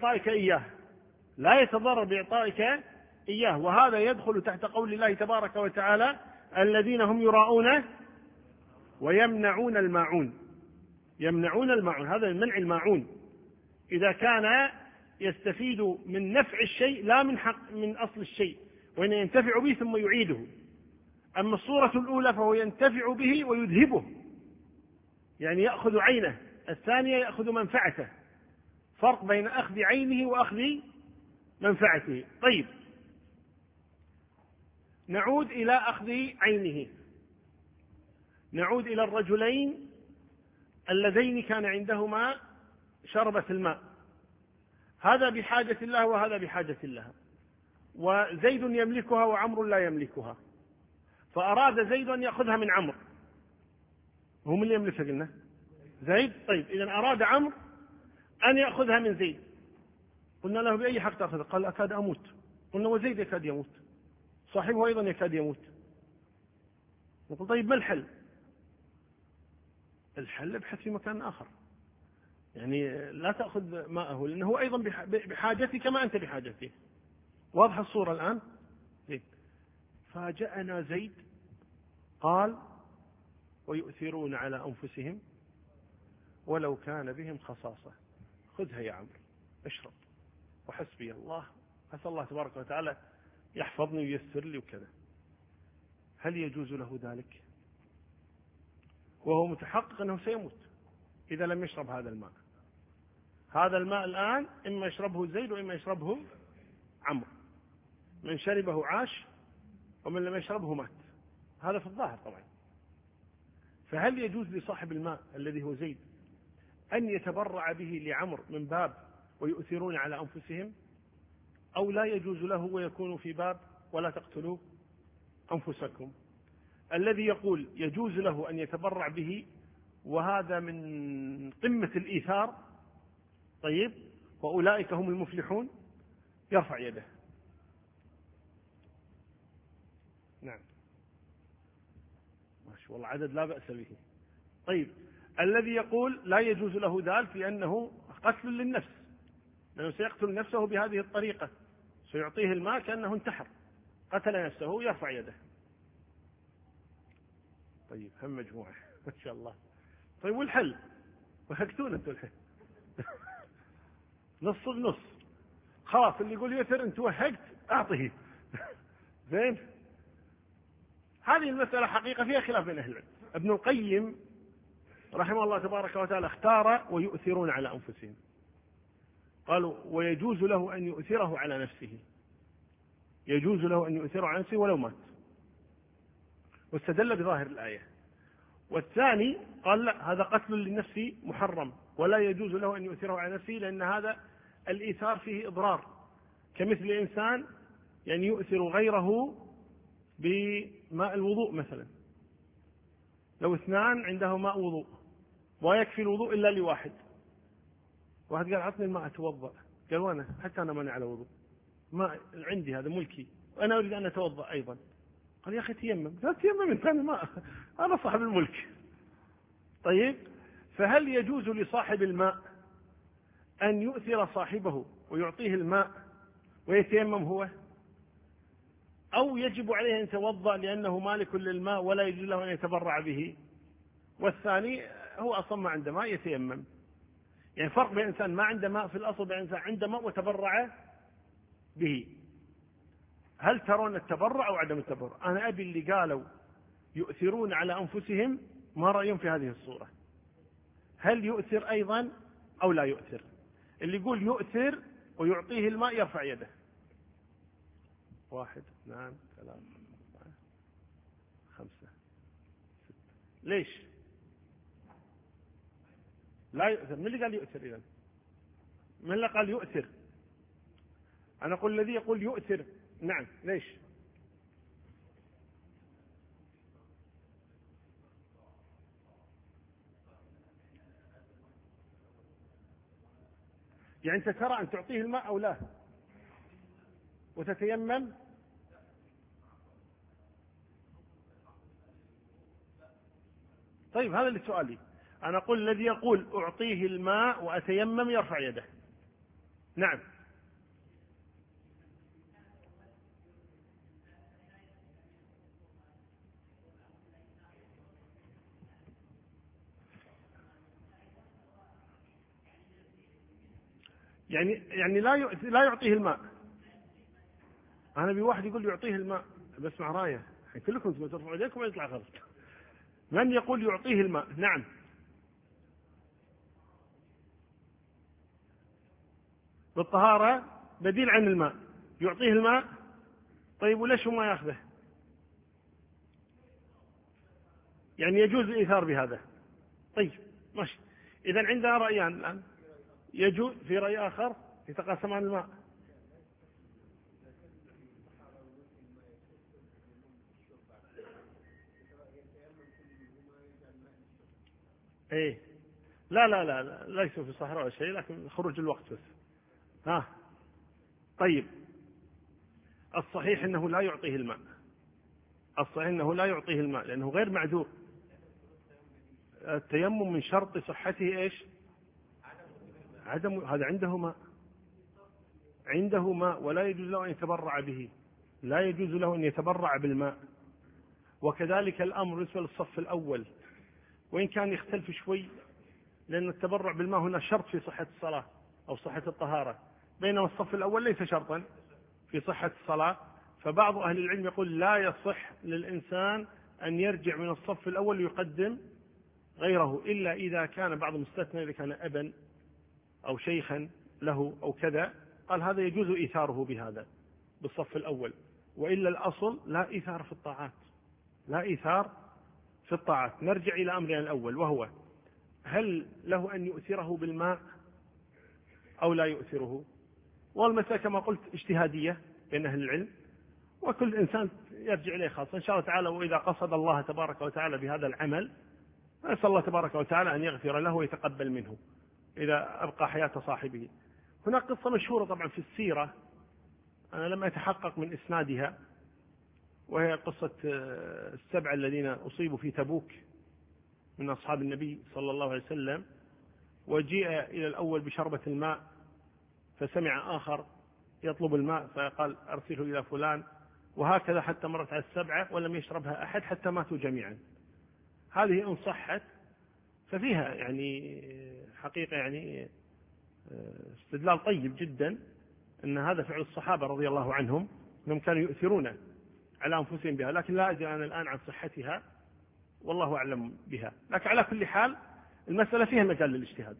بإعطائك إياه، وهذا يدخل تحت قول الله تبارك وتعالى: الذين هم يراءون ويمنعون الماعون. هذا من منع الماعون، إذا كان يستفيد من نفع الشيء لا من أصل الشيء، وإن ينتفع به ثم يعيده. أما الصورة الأولى فهو ينتفع به ويذهبه، يعني يأخذ عينه، الثانية يأخذ منفعته، فرق بين أخذ عينه وأخذ منفعته. طيب، نعود إلى أخذ عينه، نعود إلى الرجلين اللذين كان عندهما شربة الماء، هذا بحاجة الله وهذا بحاجة الله، وزيد يملكها وعمر لا يملكها، فأراد زيد أن يأخذها من عمرو. هو من اللي يملكها؟ قلنا زيد. طيب، إذن أراد عمرو أن يأخذها من زيد، قلنا له بأي حق تأخذها؟ قال أكاد أموت. قلنا وزيد يكاد يموت، صاحبه أيضا يكاد يموت. نقول طيب ما الحل؟ الحل ابحث في مكان آخر، يعني لا تأخذ ماءه، لأنه هو أيضا بحاجتك كما أنت بحاجته. واضح الصورة الآن؟ زيد. فاجأنا زيد قال: ويؤثرون على أنفسهم ولو كان بهم خصاصة. خذها يا عمرو، اشرب، وحسبي الله، أسأل الله تبارك وتعالى يحفظني وييسر لي وكذا. هل يجوز له ذلك وهو متحقق أنه سيموت إذا لم يشرب هذا الماء؟ هذا الماء الآن إما يشربه زيد وإما يشربه عمرو، من شربه عاش ومن لم يشربه مات، هذا في الظاهر طبعا. فهل يجوز لصاحب الماء الذي هو زيد أن يتبرع به لعمرو من باب ويؤثرون على أنفسهم، أو لا يجوز له ويكون في باب ولا تقتلوا أنفسكم؟ الذي يقول يجوز له أن يتبرع به، وهذا من قمة الإيثار، طيب، وأولئك هم المفلحون، يرفع يده. نعم، ماشي، والله عدد لا بأس به. طيب، الذي يقول لا يجوز له ذلك لأنه قتل للنفس، لأنه سيقتل نفسه بهذه الطريقة، سيعطيه الماء كأنه انتحر، قتل نفسه، يرفع يده. طيب، هم مجموعة ما شاء الله. طيب، والحل؟ وهكتون انتوا الحل. نص بنص، خلاص، اللي يقول يثر انت وهقت أعطيه. زين، هذه المسألة حقيقة فيها خلاف بين أهل العلم. ابن القيم رحمه الله تبارك وتعالى اختار ويؤثرون على أنفسهم، قالوا ويجوز له أن يؤثره على نفسه، يجوز له أن يؤثره على نفسه ولو مات، واستدل بظاهر الآية. والثاني قال لا، هذا قتل للنفس محرم ولا يجوز له أن يؤثره على نفسه، لأن هذا الإيثار فيه إضرار، كمثل الإنسان يعني يؤثر غيره بماء الوضوء مثلا. لو اثنان عنده ماء وضوء ويكفي الوضوء إلا لواحد، واحد قال عطني الماء أتوضأ، قال وأنا حتى أنا مانع على وضوء، ما عندي هذا ملكي وأنا أريد أن أتوضأ أيضا. قال يا أخي تيمم، لا تيمم أنت، أنا صاحب الملك. طيب، فهل يجوز لصاحب الماء أن يؤثر صاحبه ويعطيه الماء ويتيمم هو، أو يجب عليه أن يتوضأ لأنه مالك للماء ولا يجوز له أن يتبرع به؟ والثاني هو أصلا ما عنده ماء يتيمم. يعني فرق بين إنسان ما عنده ماء في الأصل بين إنسان عنده ماء وتبرع به. هل ترون التبرع أو عدم التبرع؟ أنا أبي اللي قالوا يؤثرون على أنفسهم ما رأيهم في هذه الصورة، هل يؤثر أيضا أو لا يؤثر؟ اللي يقول يؤثر ويعطيه الماء يرفع يده. 1 2 3 4 5 6. ليش لا يؤثر؟ من اللي قال يؤثر إذن؟ من اللي قال يؤثر؟ أنا أقول الذي يقول يؤثر نعم، ليش؟ يعني أنت ترى أن تعطيه الماء أو لا وتتيمم؟ طيب هذا اللي سؤالي. أنا أقول الذي يقول أعطيه الماء وأتيمم يرفع يده. نعم. يعني لا يعطيه الماء. أنا بواحد يقول يعطيه الماء، بس مع راية كلكم ترفعوا يديكم ويطلع غلط. من يقول يعطيه الماء؟ نعم. بالطهارة بديل عن الماء، يعطيه الماء. طيب وليش هو ما يأخذه؟ يعني يجوز الإيثار بهذا. طيب ماشي. إذن عندنا رأيان الآن، يجوز في رأي آخر يتقاسمان الماء. ايه لا لا لا لا، ليسوا في صحراء ولا شيء، لكن خروج الوقت بس. طيب الصحيح انه لا يعطيه الماء، الصحيح انه لا يعطيه الماء لانه غير معذور. التيمم من شرط صحته ايش؟ عدم، هذا عنده ماء ولا يجوز له ان يتبرع به، لا يجوز له ان يتبرع بالماء. وكذلك الامر بالنسبه للصف الاول، وان كان يختلف شوي، لان التبرع بالماء هنا شرط في صحه الصلاه او صحه الطهاره، بينما الصف الاول ليس شرطا في صحه الصلاه. فبعض اهل العلم يقول لا يصح للانسان ان يرجع من الصف الاول ويقدم غيره، الا اذا كان بعض مستثنى، اذا كان ابا او شيخا له او كذا، قال هذا يجوز ايثاره بهذا بالصف الاول. والا الاصل لا ايثار في الطاعات، لا ايثار في الطاعات. نرجع الى امرنا الاول، وهو هل له ان يؤثره بالماء او لا يؤثره؟ والمسألة كما قلت اجتهادية بين اهل العلم، وكل انسان يرجع اليه خاصة ان شاء الله تعالى. واذا قصد الله تبارك وتعالى بهذا العمل، نسأل الله تبارك وتعالى ان يغفر له ويتقبل منه اذا ابقى حياة صاحبه. هناك قصة مشهورة طبعا في السيرة، انا لم اتحقق من اسنادها، وهي قصة 7 الذين اصيبوا في تبوك من اصحاب النبي صلى الله عليه وسلم، وجيء الى الاول بشربة الماء، فسمع آخر يطلب الماء فقال أرسله إلى فلان، وهكذا حتى مرت على 7 ولم يشربها أحد حتى ماتوا جميعا. هذه إن صحت ففيها يعني حقيقة يعني استدلال طيب جدا أن هذا فعل الصحابة رضي الله عنهم، أنهم كانوا يؤثرون على أنفسهم بها، لكن لا أدري أنا الآن عن صحتها، والله أعلم بها. لكن على كل حال المسألة فيها مجال للاجتهاد،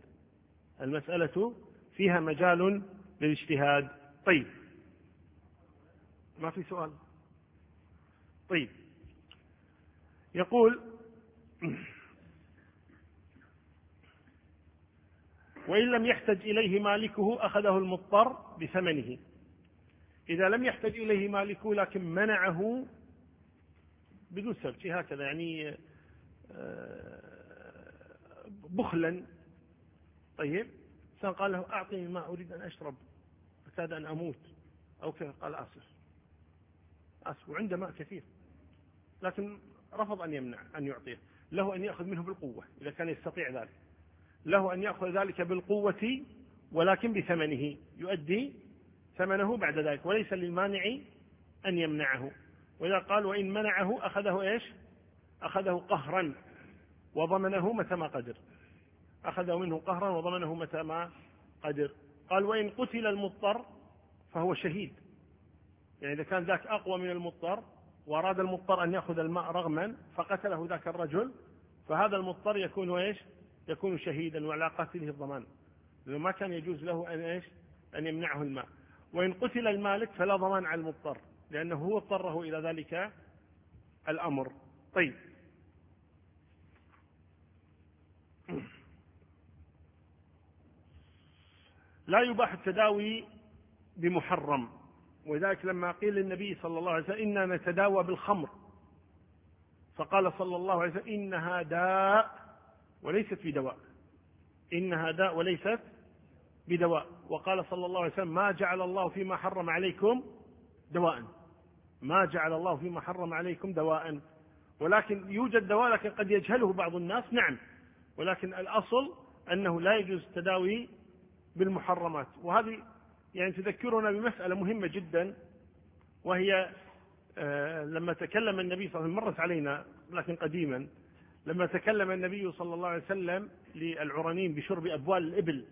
المسألة فيها مجال للاجتهاد. طيب ما في سؤال. طيب، يقول وإن لم يحتج إليه مالكه أخذه المضطر بثمنه. إذا لم يحتج إليه مالكه لكن منعه بدون سبب هكذا، يعني بخلا. طيب، إنسان قال له أعطني الماء أريد أن أشرب أكاد أن أموت أو كذا، قال آسف وعنده ماء كثير، لكن رفض أن يمنع أن يعطيه. له أن يأخذ منه بالقوة إذا كان يستطيع ذلك، له أن يأخذ ذلك بالقوة ولكن بثمنه، يؤدي ثمنه بعد ذلك، وليس للمانع أن يمنعه. وإذا قال وإن منعه أخذه إيش؟ أخذه قهرا وضمنه متى ما قدر، أخذه منه قهرا وضمنه متى ما قدر. قال وإن قتل المضطر فهو شهيد، يعني إذا كان ذاك أقوى من المضطر وأراد المضطر أن يأخذ الماء رغما فقتله ذاك الرجل، فهذا المضطر يكون إيش؟ يكون شهيدا، وعلى قاتله الضمان، لأنه ما كان يجوز له أن إيش؟ أن يمنعه الماء. وإن قتل المالك فلا ضمان على المضطر، لأنه هو اضطره إلى ذلك الأمر. طيب، لا يباح التداوي بمحرم، وذلك لما قيل للنبي صلى الله عليه وسلم إننا نتداوى بالخمر، فقال صلى الله عليه وسلم إنها داء وليست بدواء، إنها داء وليست بدواء. وقال صلى الله عليه وسلم ما جعل الله فيما حرم عليكم دواء، ما جعل الله فيما حرم عليكم دواء، ولكن يوجد دواء لكن قد يجهله بعض الناس، نعم، ولكن الأصل أنه لا يجوز التداوي بالمحرمات. وهذه يعني تذكرنا بمسألة مهمة جدا، وهي لما تكلم النبي صلى الله عليه وسلم، مرت علينا لكن قديما، لما تكلم النبي صلى الله عليه وسلم للعرانين بشرب أبوال الإبل،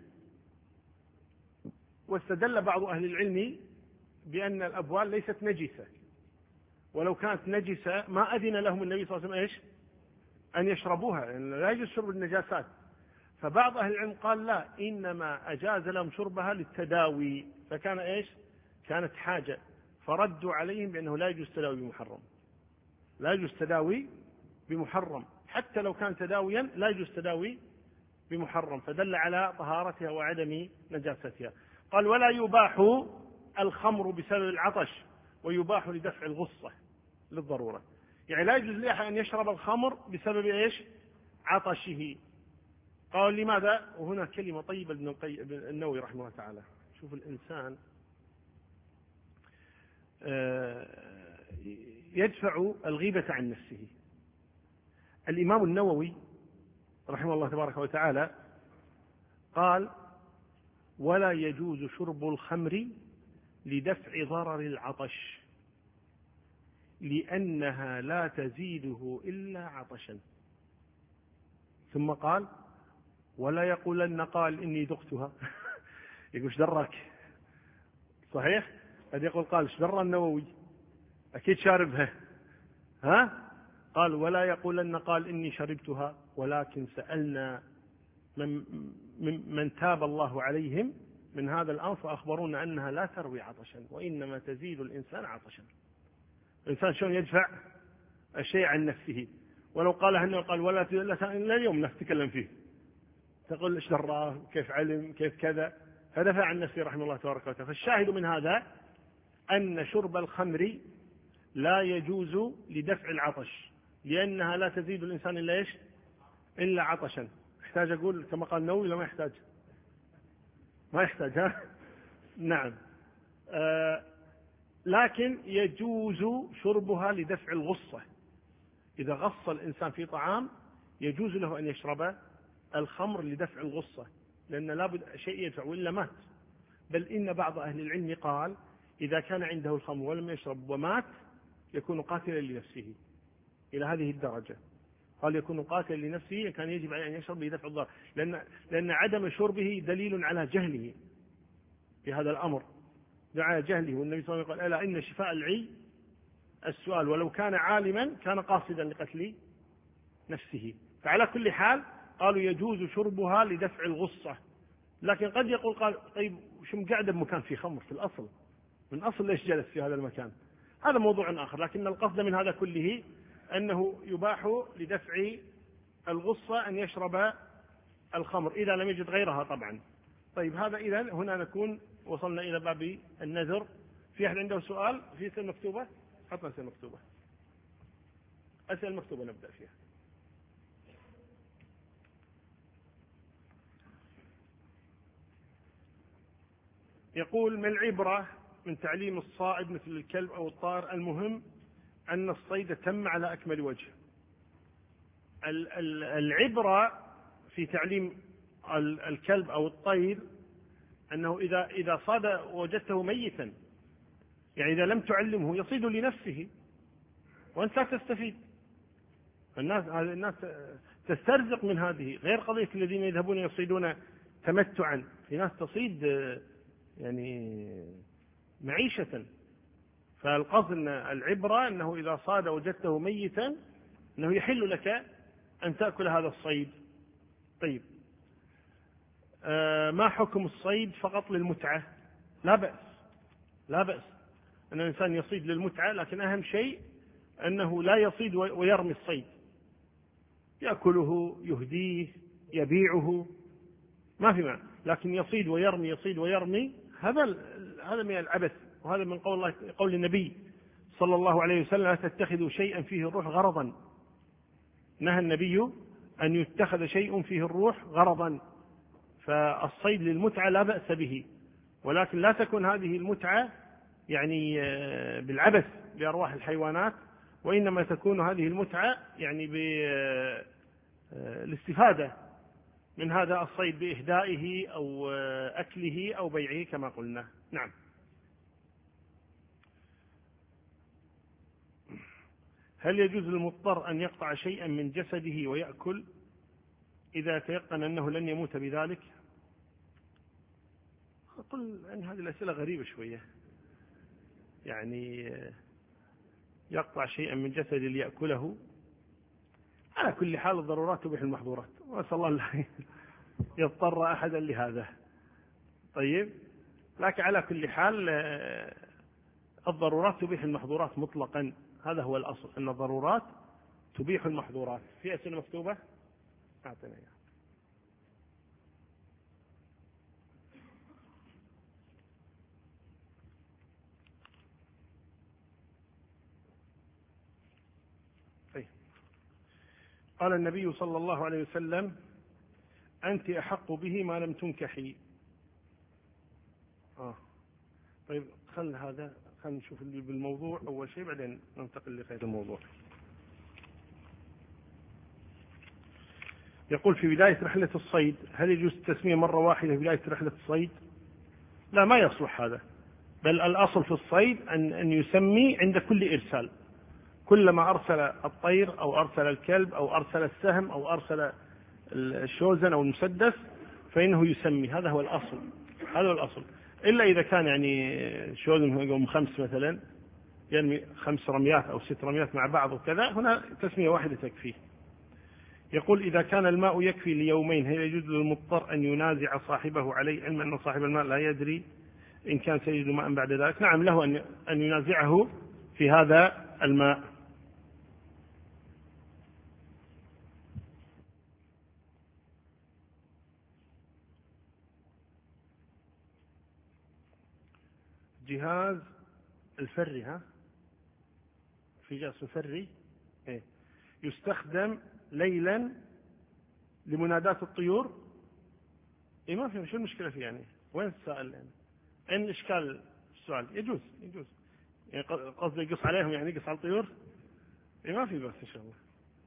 واستدل بعض أهل العلم بأن الأبوال ليست نجسة، ولو كانت نجسة ما أذن لهم النبي صلى الله عليه وسلم إيش؟ أن يشربوها، لأن لا يجوز شرب النجاسات. فبعض أهل العلم قال لا، إنما أجاز لهم شربها للتداوي، فكان إيش؟ كانت حاجة، فردوا عليهم بأنه لا يجوز تداوي بمحرم، لا يجوز تداوي بمحرم، حتى لو كان تداويا لا يجوز تداوي بمحرم، فدل على طهارتها وعدم نجاستها. قال ولا يباح الخمر بسبب العطش، ويباح لدفع الغصة للضرورة، يعني لا يجوز لأحد أن يشرب الخمر بسبب إيش؟ عطشه. قال لماذا؟ وهنا كلمة طيبة ابن النووي رحمه الله تعالى. شوف الإنسان يدفع الغيبة عن نفسه. الإمام النووي رحمه الله تبارك وتعالى قال ولا يجوز شرب الخمر لدفع ضرر العطش، لأنها لا تزيده إلا عطشا. ثم قال ولا يقولن قال إني ذقتها يقول ايش دراك؟ صحيح؟ قد يقول قال ايش درى النووي؟ أكيد شاربها، ها؟ قال ولا يقولن قال إني شربتها، ولكن سألنا من تاب الله عليهم من هذا الأمر فأخبرونا أنها لا تروي عطشا، وإنما تزيد الإنسان عطشا. الإنسان شلون يدفع الشيء عن نفسه؟ ولو قالها أنه قال ولا لا اليوم نتكلم فيه، تقول ايش دراه، كيف علم، كيف كذا، فدفع عن نفسه رحمه الله تبارك وتعالى. فالشاهد من هذا أن شرب الخمر لا يجوز لدفع العطش، لأنها لا تزيد الإنسان إلا إيش؟ إلا عطشا. يحتاج أقول كما قال النووي ولا ما يحتاج؟ ما يحتاج، ها؟ نعم. لكن يجوز شربها لدفع الغصة، إذا غص الإنسان في طعام يجوز له أن يشرب الخمر لدفع الغصة، لأن لابد شيء يدفع وإلا مات. بل إن بعض أهل العلم قال إذا كان عنده الخمر ولم يشرب ومات يكون قاتلا لنفسه، إلى هذه الدرجة. قال يكون قاتلا لنفسه، كان يجب عليه أن يشرب لدفع الضرر، لأن عدم شربه دليل على جهله في هذا الأمر، على جهله. والنبي صلى الله عليه وسلم قال ألا إن شفاء العي السؤال، ولو كان عالما كان قاصدا لقتل نفسه. فعلى كل حال قالوا يجوز شربها لدفع الغصة. لكن قد يقول قال طيب شو قاعد بمكان فيه خمر في الأصل، من أصل ليش جلس في هذا المكان؟ هذا موضوع آخر، لكن القصد من هذا كله أنه يباح لدفع الغصة أن يشرب الخمر إذا لم يجد غيرها طبعا. طيب هذا إذن هنا نكون وصلنا إلى باب النذر. في أحد عنده سؤال في أسئلة مكتوبة؟ حطنا أسئلة مكتوبة، أسئلة مكتوبة نبدأ فيها. يقول: ما العبرة من تعليم الصائد مثل الكلب أو الطائر؟ المهم أن الصيد تم على أكمل وجه. العبرة في تعليم الكلب أو الطير أنه إذا صاد وجدته ميتا، يعني إذا لم تعلمه يصيد لنفسه وأنت لا تستفيد. الناس تسترزق من هذه، غير قضية الذين يذهبون يصيدون تمتعا. في ناس تصيد يعني معيشة. فالقصد أن العبرة أنه إذا صاد وجدته ميتا أنه يحل لك أن تأكل هذا الصيد. طيب ما حكم الصيد فقط للمتعة؟ لا بأس أن الإنسان يصيد للمتعة، لكن أهم شيء أنه لا يصيد ويرمي الصيد، يأكله، يهديه، يبيعه، ما في معنى. لكن يصيد ويرمي هذا من العبث، وهذا من قول النبي صلى الله عليه وسلم: لا تتخذوا شيئا فيه الروح غرضا. نهى النبي أن يتخذ شيء فيه الروح غرضا. فالصيد للمتعة لا بأس به، ولكن لا تكون هذه المتعة يعني بالعبث بأرواح الحيوانات، وإنما تكون هذه المتعة يعني بالاستفادة من هذا الصيد بإهدائه أو أكله أو بيعه كما قلنا. نعم. هل يجوز للمضطر أن يقطع شيئا من جسده ويأكل إذا تيقن أنه لن يموت بذلك؟ قل أن هذه الأسئلة غريبة شوية، يعني يقطع شيئا من جسده ليأكله. على كل حال الضرورات تبيح المحظورات، وأسأل الله لا يضطر أحدا لهذا. طيب، لكن على كل حال الضرورات تبيح المحظورات مطلقا، هذا هو الأصل، أن الضرورات تبيح المحظورات. في أسئلة مكتوبة؟ أعطنا إياها. طيب. قال النبي صلى الله عليه وسلم: أنت أحق به ما لم تنكحي. طيب خلينا نشوف اللي بالموضوع أول شيء، بعدين ننتقل لغير الموضوع. يقول: في بداية رحلة الصيد هل يجوز التسمية مرة واحدة في بداية رحلة الصيد؟ لا، ما يصلح هذا، بل الأصل في الصيد أن يسمي عند كل إرسال. كلما أرسل الطير أو أرسل الكلب أو أرسل السهم أو أرسل الشوزن أو المسدس فإنه يسمي. هذا هو الأصل، إلا إذا كان يعني شوزن يقوم 5 مثلا، يعني 5 رميات أو 6 رميات مع بعض وكذا، هنا تسمية واحدة تكفيه. يقول: إذا كان الماء يكفي ليومين هل يجوز للمضطر أن ينازع صاحبه عليه، علما أن صاحب الماء لا يدري إن كان سيجد ماء بعد ذلك؟ نعم، له أن ينازعه في هذا الماء. جهاز الفري، في جهاز فري يستخدم ليلا لمناداة الطيور. ما في، شو المشكلة فيه يعني؟ وين السائل يعني؟ أين الإشكال السؤال؟ يجوز يعني قصدي يقص عليهم، يعني يقص على الطيور. ما في بس إن شاء الله.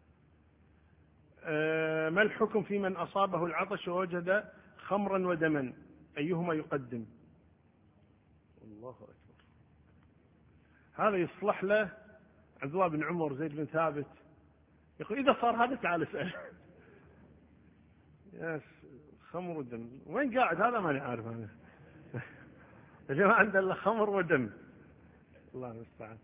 ما الحكم في من أصابه العطش ووجد خمرا ودما، أيهما يقدم؟ الله أكبر. هذا يصلح له عبد الله بن عمر، زيد بن ثابت. يقول: إذا صار هذا تعال اسأل. يا خمر ودم، وين قاعد هذا؟ ماني عارف أنا. يا جماعة عنده إلا خمر ودم، الله المستعان.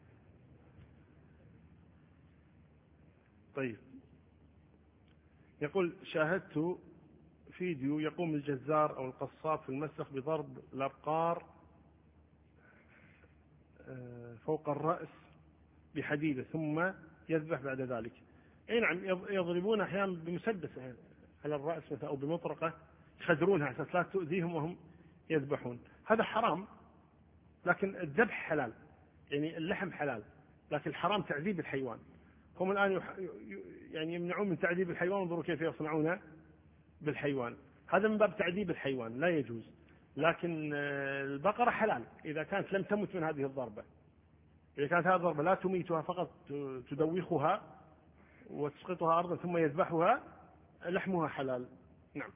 طيب، يقول: شاهدت فيديو يقوم الجزار أو القصاب في المسخ بضرب الأبقار فوق الرأس بحديدة ثم يذبح بعد ذلك. أي نعم، يضربون أحيانا بمسدس على الرأس مثلا أو بمطرقة يخدرونها عشان لا تؤذيهم وهم يذبحون. هذا حرام، لكن الذبح حلال، يعني اللحم حلال، لكن الحرام تعذيب الحيوان. هم الآن يعني يمنعون من تعذيب الحيوان، انظروا كيف يصنعون بالحيوان. هذا من باب تعذيب الحيوان، لا يجوز. لكن البقرة حلال إذا كانت لم تمت من هذه الضربة. إذا كانت هذه الضربة لا تميتها، فقط تدوخها وتسقطها أرضا ثم يذبحها، لحمها حلال. نعم.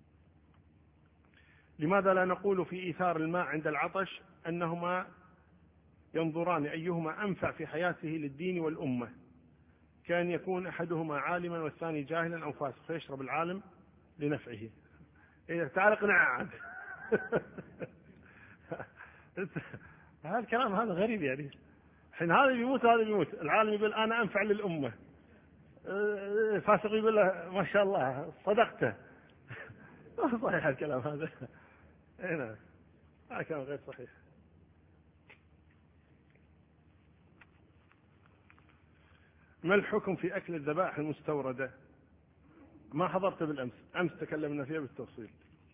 لماذا لا نقول في إيثار الماء عند العطش أنهما ينظران أيهما أنفع في حياته للدين والأمة، كان يكون أحدهما عالما والثاني جاهلا أو فاسق، فيشرب العالم لنفعه. إيه تعال اقنع. هذا الكلام هذا غريب يعني. حين هذا بيموت وهذا بيموت، العالم يقول أنا أنفع للأمة، فاسق يقول له ما شاء الله صدقته. صحيح الكلام هذا. هنا هذا كلام غير صحيح. ما الحكم في أكل الذبائح المستوردة؟ ما حضرت بالأمس، أمس تكلمنا فيها بالتفصيل.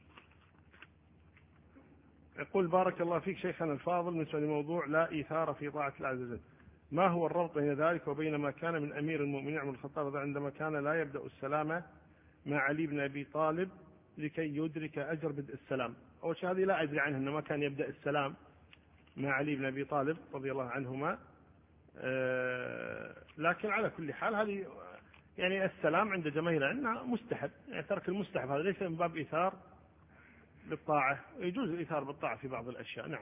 يقول بارك الله فيك شيخنا الفاضل، بالنسبة لموضوع لا إيثار في طاعة الله عز وجل، ما هو الربط بين ذلك وبين ما كان من أمير المؤمنين عمر الخطاب عندما كان لا يبدأ السلام مع علي بن أبي طالب لكي يدرك أجر بدء السلام؟ أول شيء هذه لا أدري عنه أنه ما كان يبدأ السلام مع علي بن أبي طالب رضي الله عنهما. لكن على كل حال هذه يعني السلام عند جماهير العلماء مستحب، يعني ترك المستحب هذا ليس من باب إيثار بالطاعة، يجوز الإيثار بالطاعة في بعض الأشياء. نعم.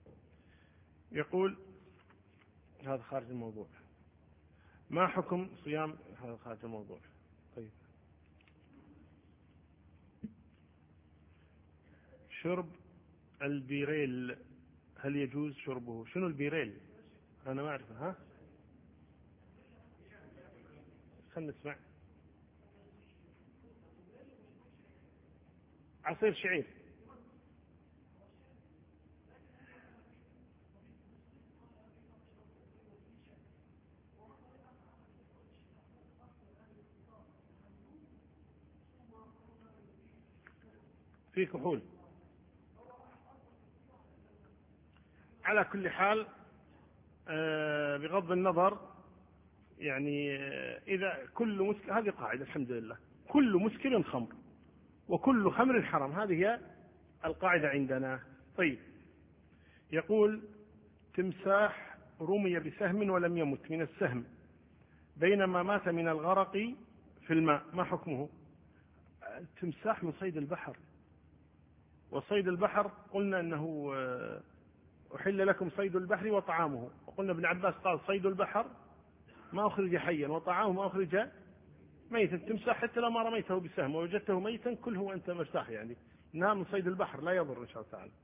يقول هذا خارج الموضوع، ما حكم صيام، هذا خارج الموضوع. طيب، شرب البيريل هل يجوز شربه؟ شنو البيريل؟ أنا ما أعرفه. ها خلنا نسمع. عصير شعير. في كحول. على كل حال بغض النظر يعني إذا كل مسكر، هذه قاعدة الحمد لله، كل مسكر خمر وكل خمر حرام، هذه هي القاعدة عندنا. طيب، يقول تمساح رمي بسهم ولم يمت من السهم بينما مات من الغرق في الماء، ما حكمه؟ التمساح من صيد البحر، وصيد البحر قلنا أنه أحل لكم صيد البحر وطعامه، وقلنا ابن عباس قال صيد البحر ما أخرج حيا وطعامه ما أخرج ميتا. التمساح حتى لو ما رميته بسهم ووجدته ميتا كله وأنت مرتاح، يعني نعم من صيد البحر لا يضر إن شاء الله تعالى.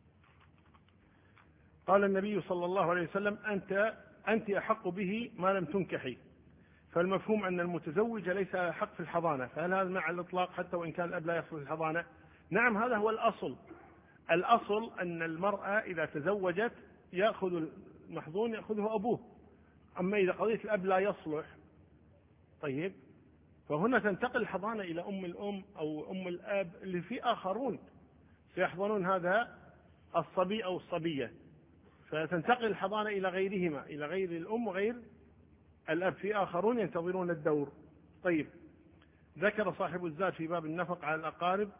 قال النبي صلى الله عليه وسلم أنت أحق به ما لم تنكحي، فالمفهوم أن المتزوج ليس حق في الحضانة، فهل هذا مع الإطلاق حتى وإن كان الأب لا يحصل الحضانة؟ نعم، هذا هو الأصل. الأصل أن المرأة إذا تزوجت يأخذ المحظون يأخذه أبوه، أما إذا قضية الأب لا يصلح طيب فهنا تنتقل الحضانة إلى أم الأم أو أم الأب اللي في آخرون سيحضنون هذا الصبي أو الصبية، فتنتقل الحضانة إلى غيرهما، إلى غير الأم وغير الأب، في آخرون ينتظرون الدور. طيب، ذكر صاحب الزاد في باب النفق على الأقارب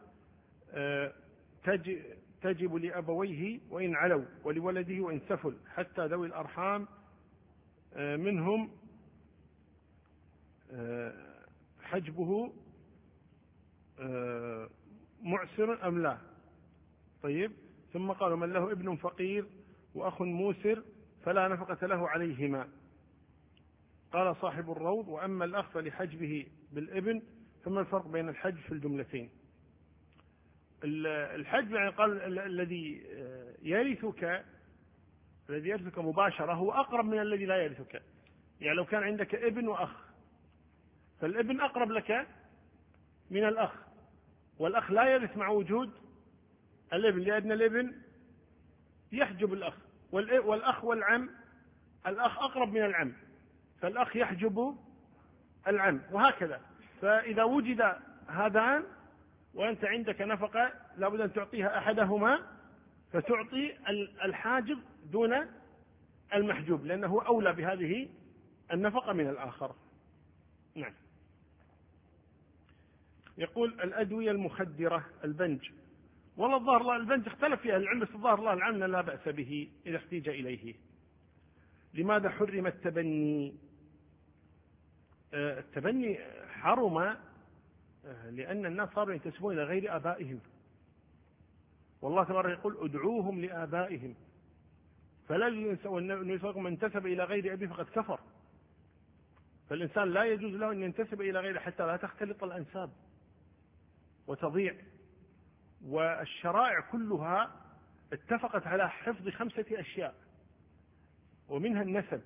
تجب لأبويه وإن علوا ولولده وإن سفل، حتى ذوي الأرحام منهم حجبه معسر أم لا. طيب، ثم قال من له ابن فقير وأخ موسر فلا نفقة له عليهما. قال صاحب الروض وأما الأخ فلحجبه بالابن، فما الفرق بين الحجب في الجملتين؟ الحجب يعني قال الذي يرثك مباشرة هو أقرب من الذي لا يرثك، يعني لو كان عندك ابن وأخ فالابن أقرب لك من الأخ، والأخ لا يرث مع وجود الابن، لأن الابن يحجب الأخ، والأخ والعم الأخ أقرب من العم، فالأخ يحجب العم، وهكذا. فإذا وجد هذان وأنت عندك نفقة لابد أن تعطيها أحدهما، فتعطي الحاجب دون المحجوب، لأنه أولى بهذه النفقة من الآخر. نعم. يقول الأدوية المخدرة البنج، والله الظاهر الله البنج اختلف فيها العلم، بس الظاهر الله العام لا بأس به إذا احتيج إليه. لماذا حرم التبني؟ التبني حرم لأن الناس صاروا ينتسبون إلى غير آبائهم، والله تبارك يقول ادعوهم لآبائهم، فلا يجوز من انتسب إلى غير أبيه فقد كفر. فالإنسان لا يجوز له أن ينتسب إلى غيره حتى لا تختلط الأنساب وتضيع. والشرائع كلها اتفقت على حفظ 5 أشياء، ومنها النسب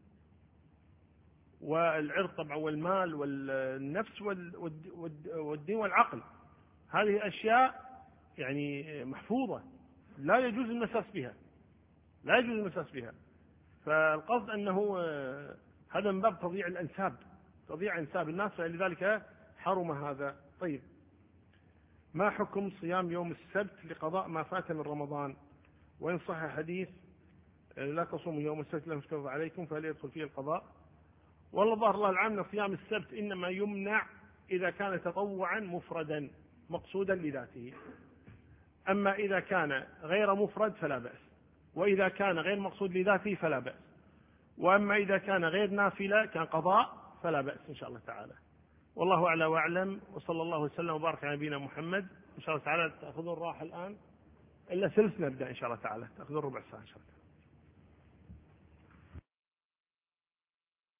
والعرض طبعا والمال والنفس والدين والعقل. هذه أشياء يعني محفوظة لا يجوز المساس بها، لا يجوز المساس بها. فالقصد أنه هذا من باب تضييع الأنساب، تضييع أنساب الناس، فلذلك حرم هذا. طيب، ما حكم صيام يوم السبت لقضاء ما فات من رمضان؟ وإن صح حديث لا تصوموا يوم السبت لم يفترض عليكم فهل يدخل فيه القضاء؟ والله ظاهر الله العام صيام السبت إنما يمنع إذا كان تطوعا مفردا مقصودا لذاته، أما إذا كان غير مفرد فلا بأس، وإذا كان غير مقصود لذاته فلا بأس، وأما إذا كان غير نافلة كان قضاء فلا بأس إن شاء الله تعالى. والله أعلى وأعلم، وصلى الله وسلم وبارك على نبينا محمد. إن شاء الله تعالى تأخذون راحة الآن إلا ثلث نبدأ إن شاء الله تعالى، تأخذون ربع ساعة إن شاء الله.